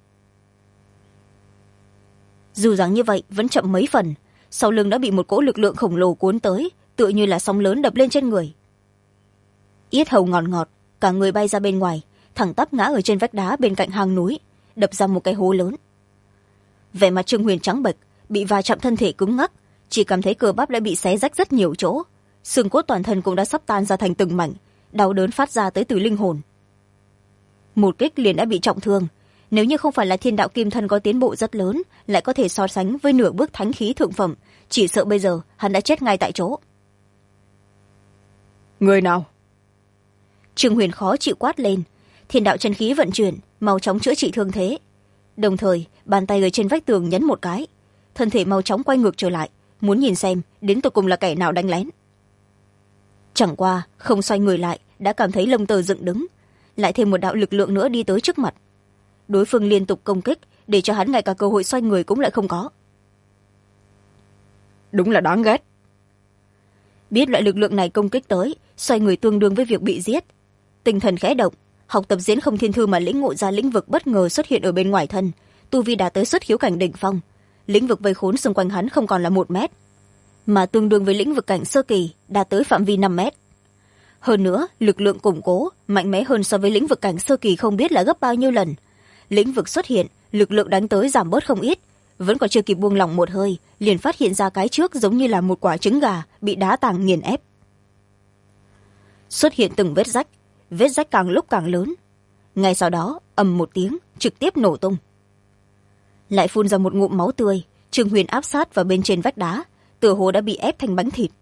Dù rằng như vậy vẫn chậm mấy phần, sau lưng đã bị một cỗ lực lượng khổng lồ cuốn tới, tựa như là sóng lớn đập lên trên người. Yết hầu ngọt ngọt, cả người bay ra bên ngoài, thẳng tắp ngã ở trên vách đá bên cạnh hang núi, đập ra một cái hố lớn. Vẻ mặt Trương Huyền trắng bệch, bị va chạm thân thể cứng ngắc, chỉ cảm thấy cơ bắp đã bị xé rách rất nhiều chỗ, xương cốt toàn thân cũng đã sắp tan ra thành từng mảnh, đau đớn phát ra tới từ linh hồn. Một kích liền đã bị trọng thương, nếu như không phải là Thiên Đạo Kim Thân có tiến bộ rất lớn, lại có thể so sánh với nửa bước thánh khí thượng phẩm, chỉ sợ bây giờ hắn đã chết ngay tại chỗ. Người nào? Trương Huyền khó chịu quát lên, Thiên Đạo chân khí vận chuyển, mau chóng chữa trị thương thế. Đồng thời, bàn tay ở trên vách tường nhấn một cái, thân thể mau chóng quay ngược trở lại, muốn nhìn xem đến tột cùng là kẻ nào đánh lén. Chẳng qua không xoay người lại đã cảm thấy lông tơ dựng đứng, lại thêm một đạo lực lượng nữa đi tới trước mặt. Đối phương liên tục công kích, để cho hắn ngay cả cơ hội xoay người cũng lại không có. Đúng là đáng ghét. Biết loại lực lượng này công kích tới, xoay người tương đương với việc bị giết. Tinh thần khẽ động, học tập diễn không thiên thư mà lĩnh ngộ ra lĩnh vực bất ngờ xuất hiện ở bên ngoài thân, tu vi đã tới xuất khiếu cảnh đỉnh phong. Lĩnh vực vây khốn xung quanh hắn không còn là 1 mét, mà tương đương với lĩnh vực cảnh sơ kỳ, đạt tới phạm vi 5 mét. hơn nữa lực lượng củng cố mạnh mẽ hơn so với lĩnh vực cảnh sơ kỳ không biết là gấp bao nhiêu lần. Lĩnh vực xuất hiện, lực lượng đánh tới giảm bớt không ít, vẫn còn chưa kịp buông lỏng một hơi liền phát hiện ra cái trước giống như là một quả trứng gà bị đá tảng nghiền ép. Xuất hiện từng vết rách càng lúc càng lớn. Ngay sau đó ầm một tiếng trực tiếp nổ tung, lại phun ra một ngụm máu tươi. Trương Huyền áp sát vào bên trên vách đá, tựa hồ đã bị ép thành bánh thịt.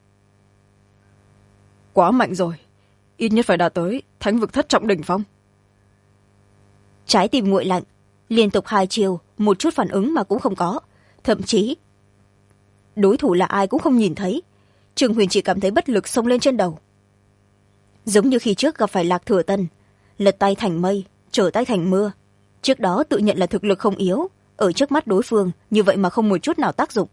Quá mạnh rồi, ít nhất phải đạt tới thánh vực thất trọng đỉnh phong. Trái tim nguội lạnh, liên tục 2 chiều một chút phản ứng mà cũng không có, thậm chí đối thủ là ai cũng không nhìn thấy. Trương Huyền chỉ cảm thấy bất lực xông lên trên đầu, giống như khi trước gặp phải Lạc Thừa Tân, lật tay thành mây trở tay thành mưa. Trước đó tự nhận là thực lực không yếu, ở trước mắt đối phương như vậy mà không một chút nào tác dụng.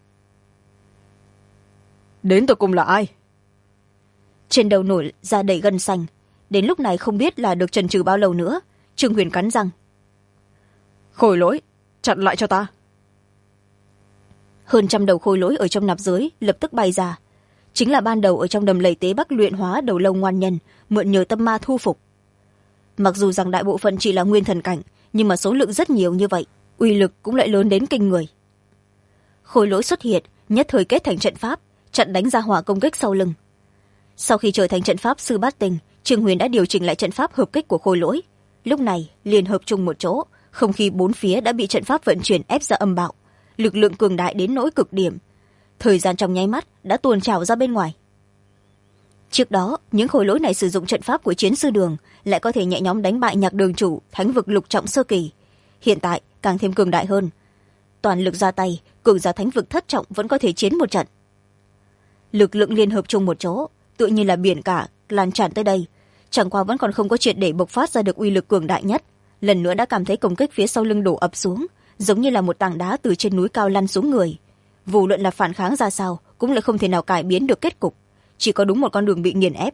Đến tột cùng là ai? Trên đầu nổi ra đầy gân xanh, đến lúc này không biết là được trần trừ bao lâu nữa. Trương Huyền cắn răng, Khôi lỗi, chặn lại cho ta. hơn 100 đầu khôi lỗi ở trong nạp giới lập tức bay ra, chính là ban đầu ở trong đầm lầy tế bắc luyện hóa đầu lâu ngoan nhân mượn nhờ tâm ma thu phục. Mặc dù rằng đại bộ phận chỉ là nguyên thần cảnh, nhưng mà số lượng rất nhiều như vậy, uy lực cũng lại lớn đến kinh người. Khôi lỗi xuất hiện, nhất thời kết thành trận pháp chặn đánh ra hỏa công kích sau lưng. Sau khi trở thành trận pháp sư bát tinh, Trương Huyền đã điều chỉnh lại trận pháp hợp kích của khôi lỗi. Lúc này liền hợp chung một chỗ, không khí bốn phía đã bị trận pháp vận chuyển ép ra âm bạo, lực lượng cường đại đến nỗi cực điểm. Thời gian trong nháy mắt đã tuôn trào ra bên ngoài. Trước đó những khối lỗi này sử dụng trận pháp của chiến sư đường, lại có thể nhẹ nhõm đánh bại Nhạc đường chủ thánh vực lục trọng sơ kỳ. Hiện tại càng thêm cường đại hơn, toàn lực ra tay, cường giả thánh vực thất trọng vẫn có thể chiến một trận. Lực lượng liên hợp chung một chỗ, tự như là biển cả lan tràn tới đây, chẳng qua vẫn còn không có triệt để bộc phát ra được uy lực cường đại nhất. Lần nữa đã cảm thấy công kích phía sau lưng đổ ập xuống, giống như là một tảng đá từ trên núi cao lăn xuống người. Vô luận là phản kháng ra sao cũng lại không thể nào cải biến được kết cục, chỉ có đúng một con đường bị nghiền ép.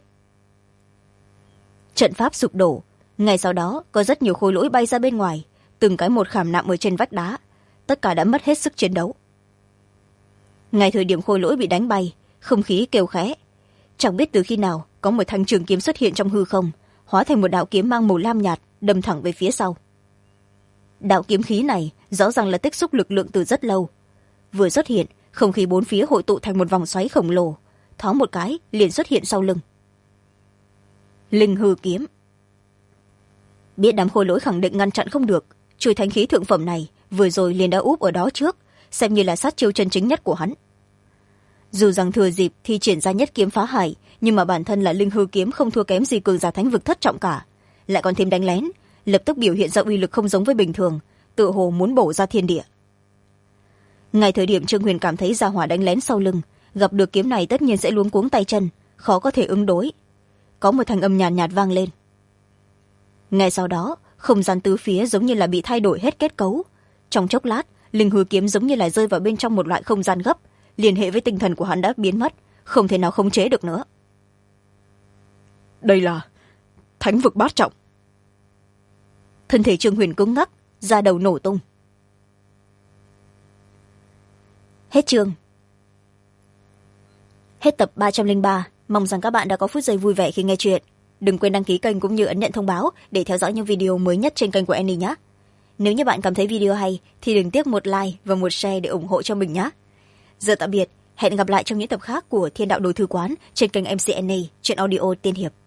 Trận pháp sụp đổ, ngay sau đó có rất nhiều khối lỗi bay ra bên ngoài, từng cái một khảm nạm ở trên vách đá, tất cả đã mất hết sức chiến đấu. Ngay thời điểm khối lỗi bị đánh bay, không khí kêu khẽ, chẳng biết từ khi nào có một thanh trường kiếm xuất hiện trong hư không, hóa thành một đạo kiếm mang màu lam nhạt đâm thẳng về phía sau. Đạo kiếm khí này rõ ràng là tích xúc lực lượng từ rất lâu, vừa xuất hiện không khí bốn phía hội tụ thành một vòng xoáy khổng lồ, thoáng một cái liền xuất hiện sau lưng. Linh hư kiếm. Biết đám khôi lỗi khẳng định ngăn chặn không được, chuôi thánh khí thượng phẩm này vừa rồi liền đã úp ở đó trước, xem như là sát chiêu chân chính nhất của hắn. Dù rằng thừa dịp thi triển ra nhất kiếm phá hải, nhưng mà bản thân là linh hư kiếm không thua kém gì cường giả thánh vực thất trọng cả, lại còn thêm đánh lén, lập tức biểu hiện ra uy lực không giống với bình thường, tựa hồ muốn bổ ra thiên địa. Ngay thời điểm Trương Huyền cảm thấy gia hỏa đánh lén sau lưng, gặp được kiếm này tất nhiên sẽ luống cuống tay chân, khó có thể ứng đối. Có một thanh âm nhàn nhạt vang lên. Ngay sau đó không gian tứ phía giống như là bị thay đổi hết kết cấu, trong chốc lát linh hư kiếm giống như là rơi vào bên trong một loại không gian gấp, liên hệ với tinh thần của hắn đã biến mất, không thể nào khống chế được nữa. Đây là thánh vực bát trọng. Thân thể Trương Huyền cứng ngắc, da đầu nổ tung. Hết chương. Hết tập 303. Mong rằng các bạn đã có phút giây vui vẻ khi nghe chuyện. Đừng quên đăng ký kênh cũng như ấn nhận thông báo để theo dõi những video mới nhất trên kênh của Annie nhé. Nếu như bạn cảm thấy video hay thì đừng tiếc một like và một share để ủng hộ cho mình nhé. Giờ tạm biệt, hẹn gặp lại trong những tập khác của Thiên đạo đồ thư quán trên kênh MC Annie, truyện audio tiên hiệp.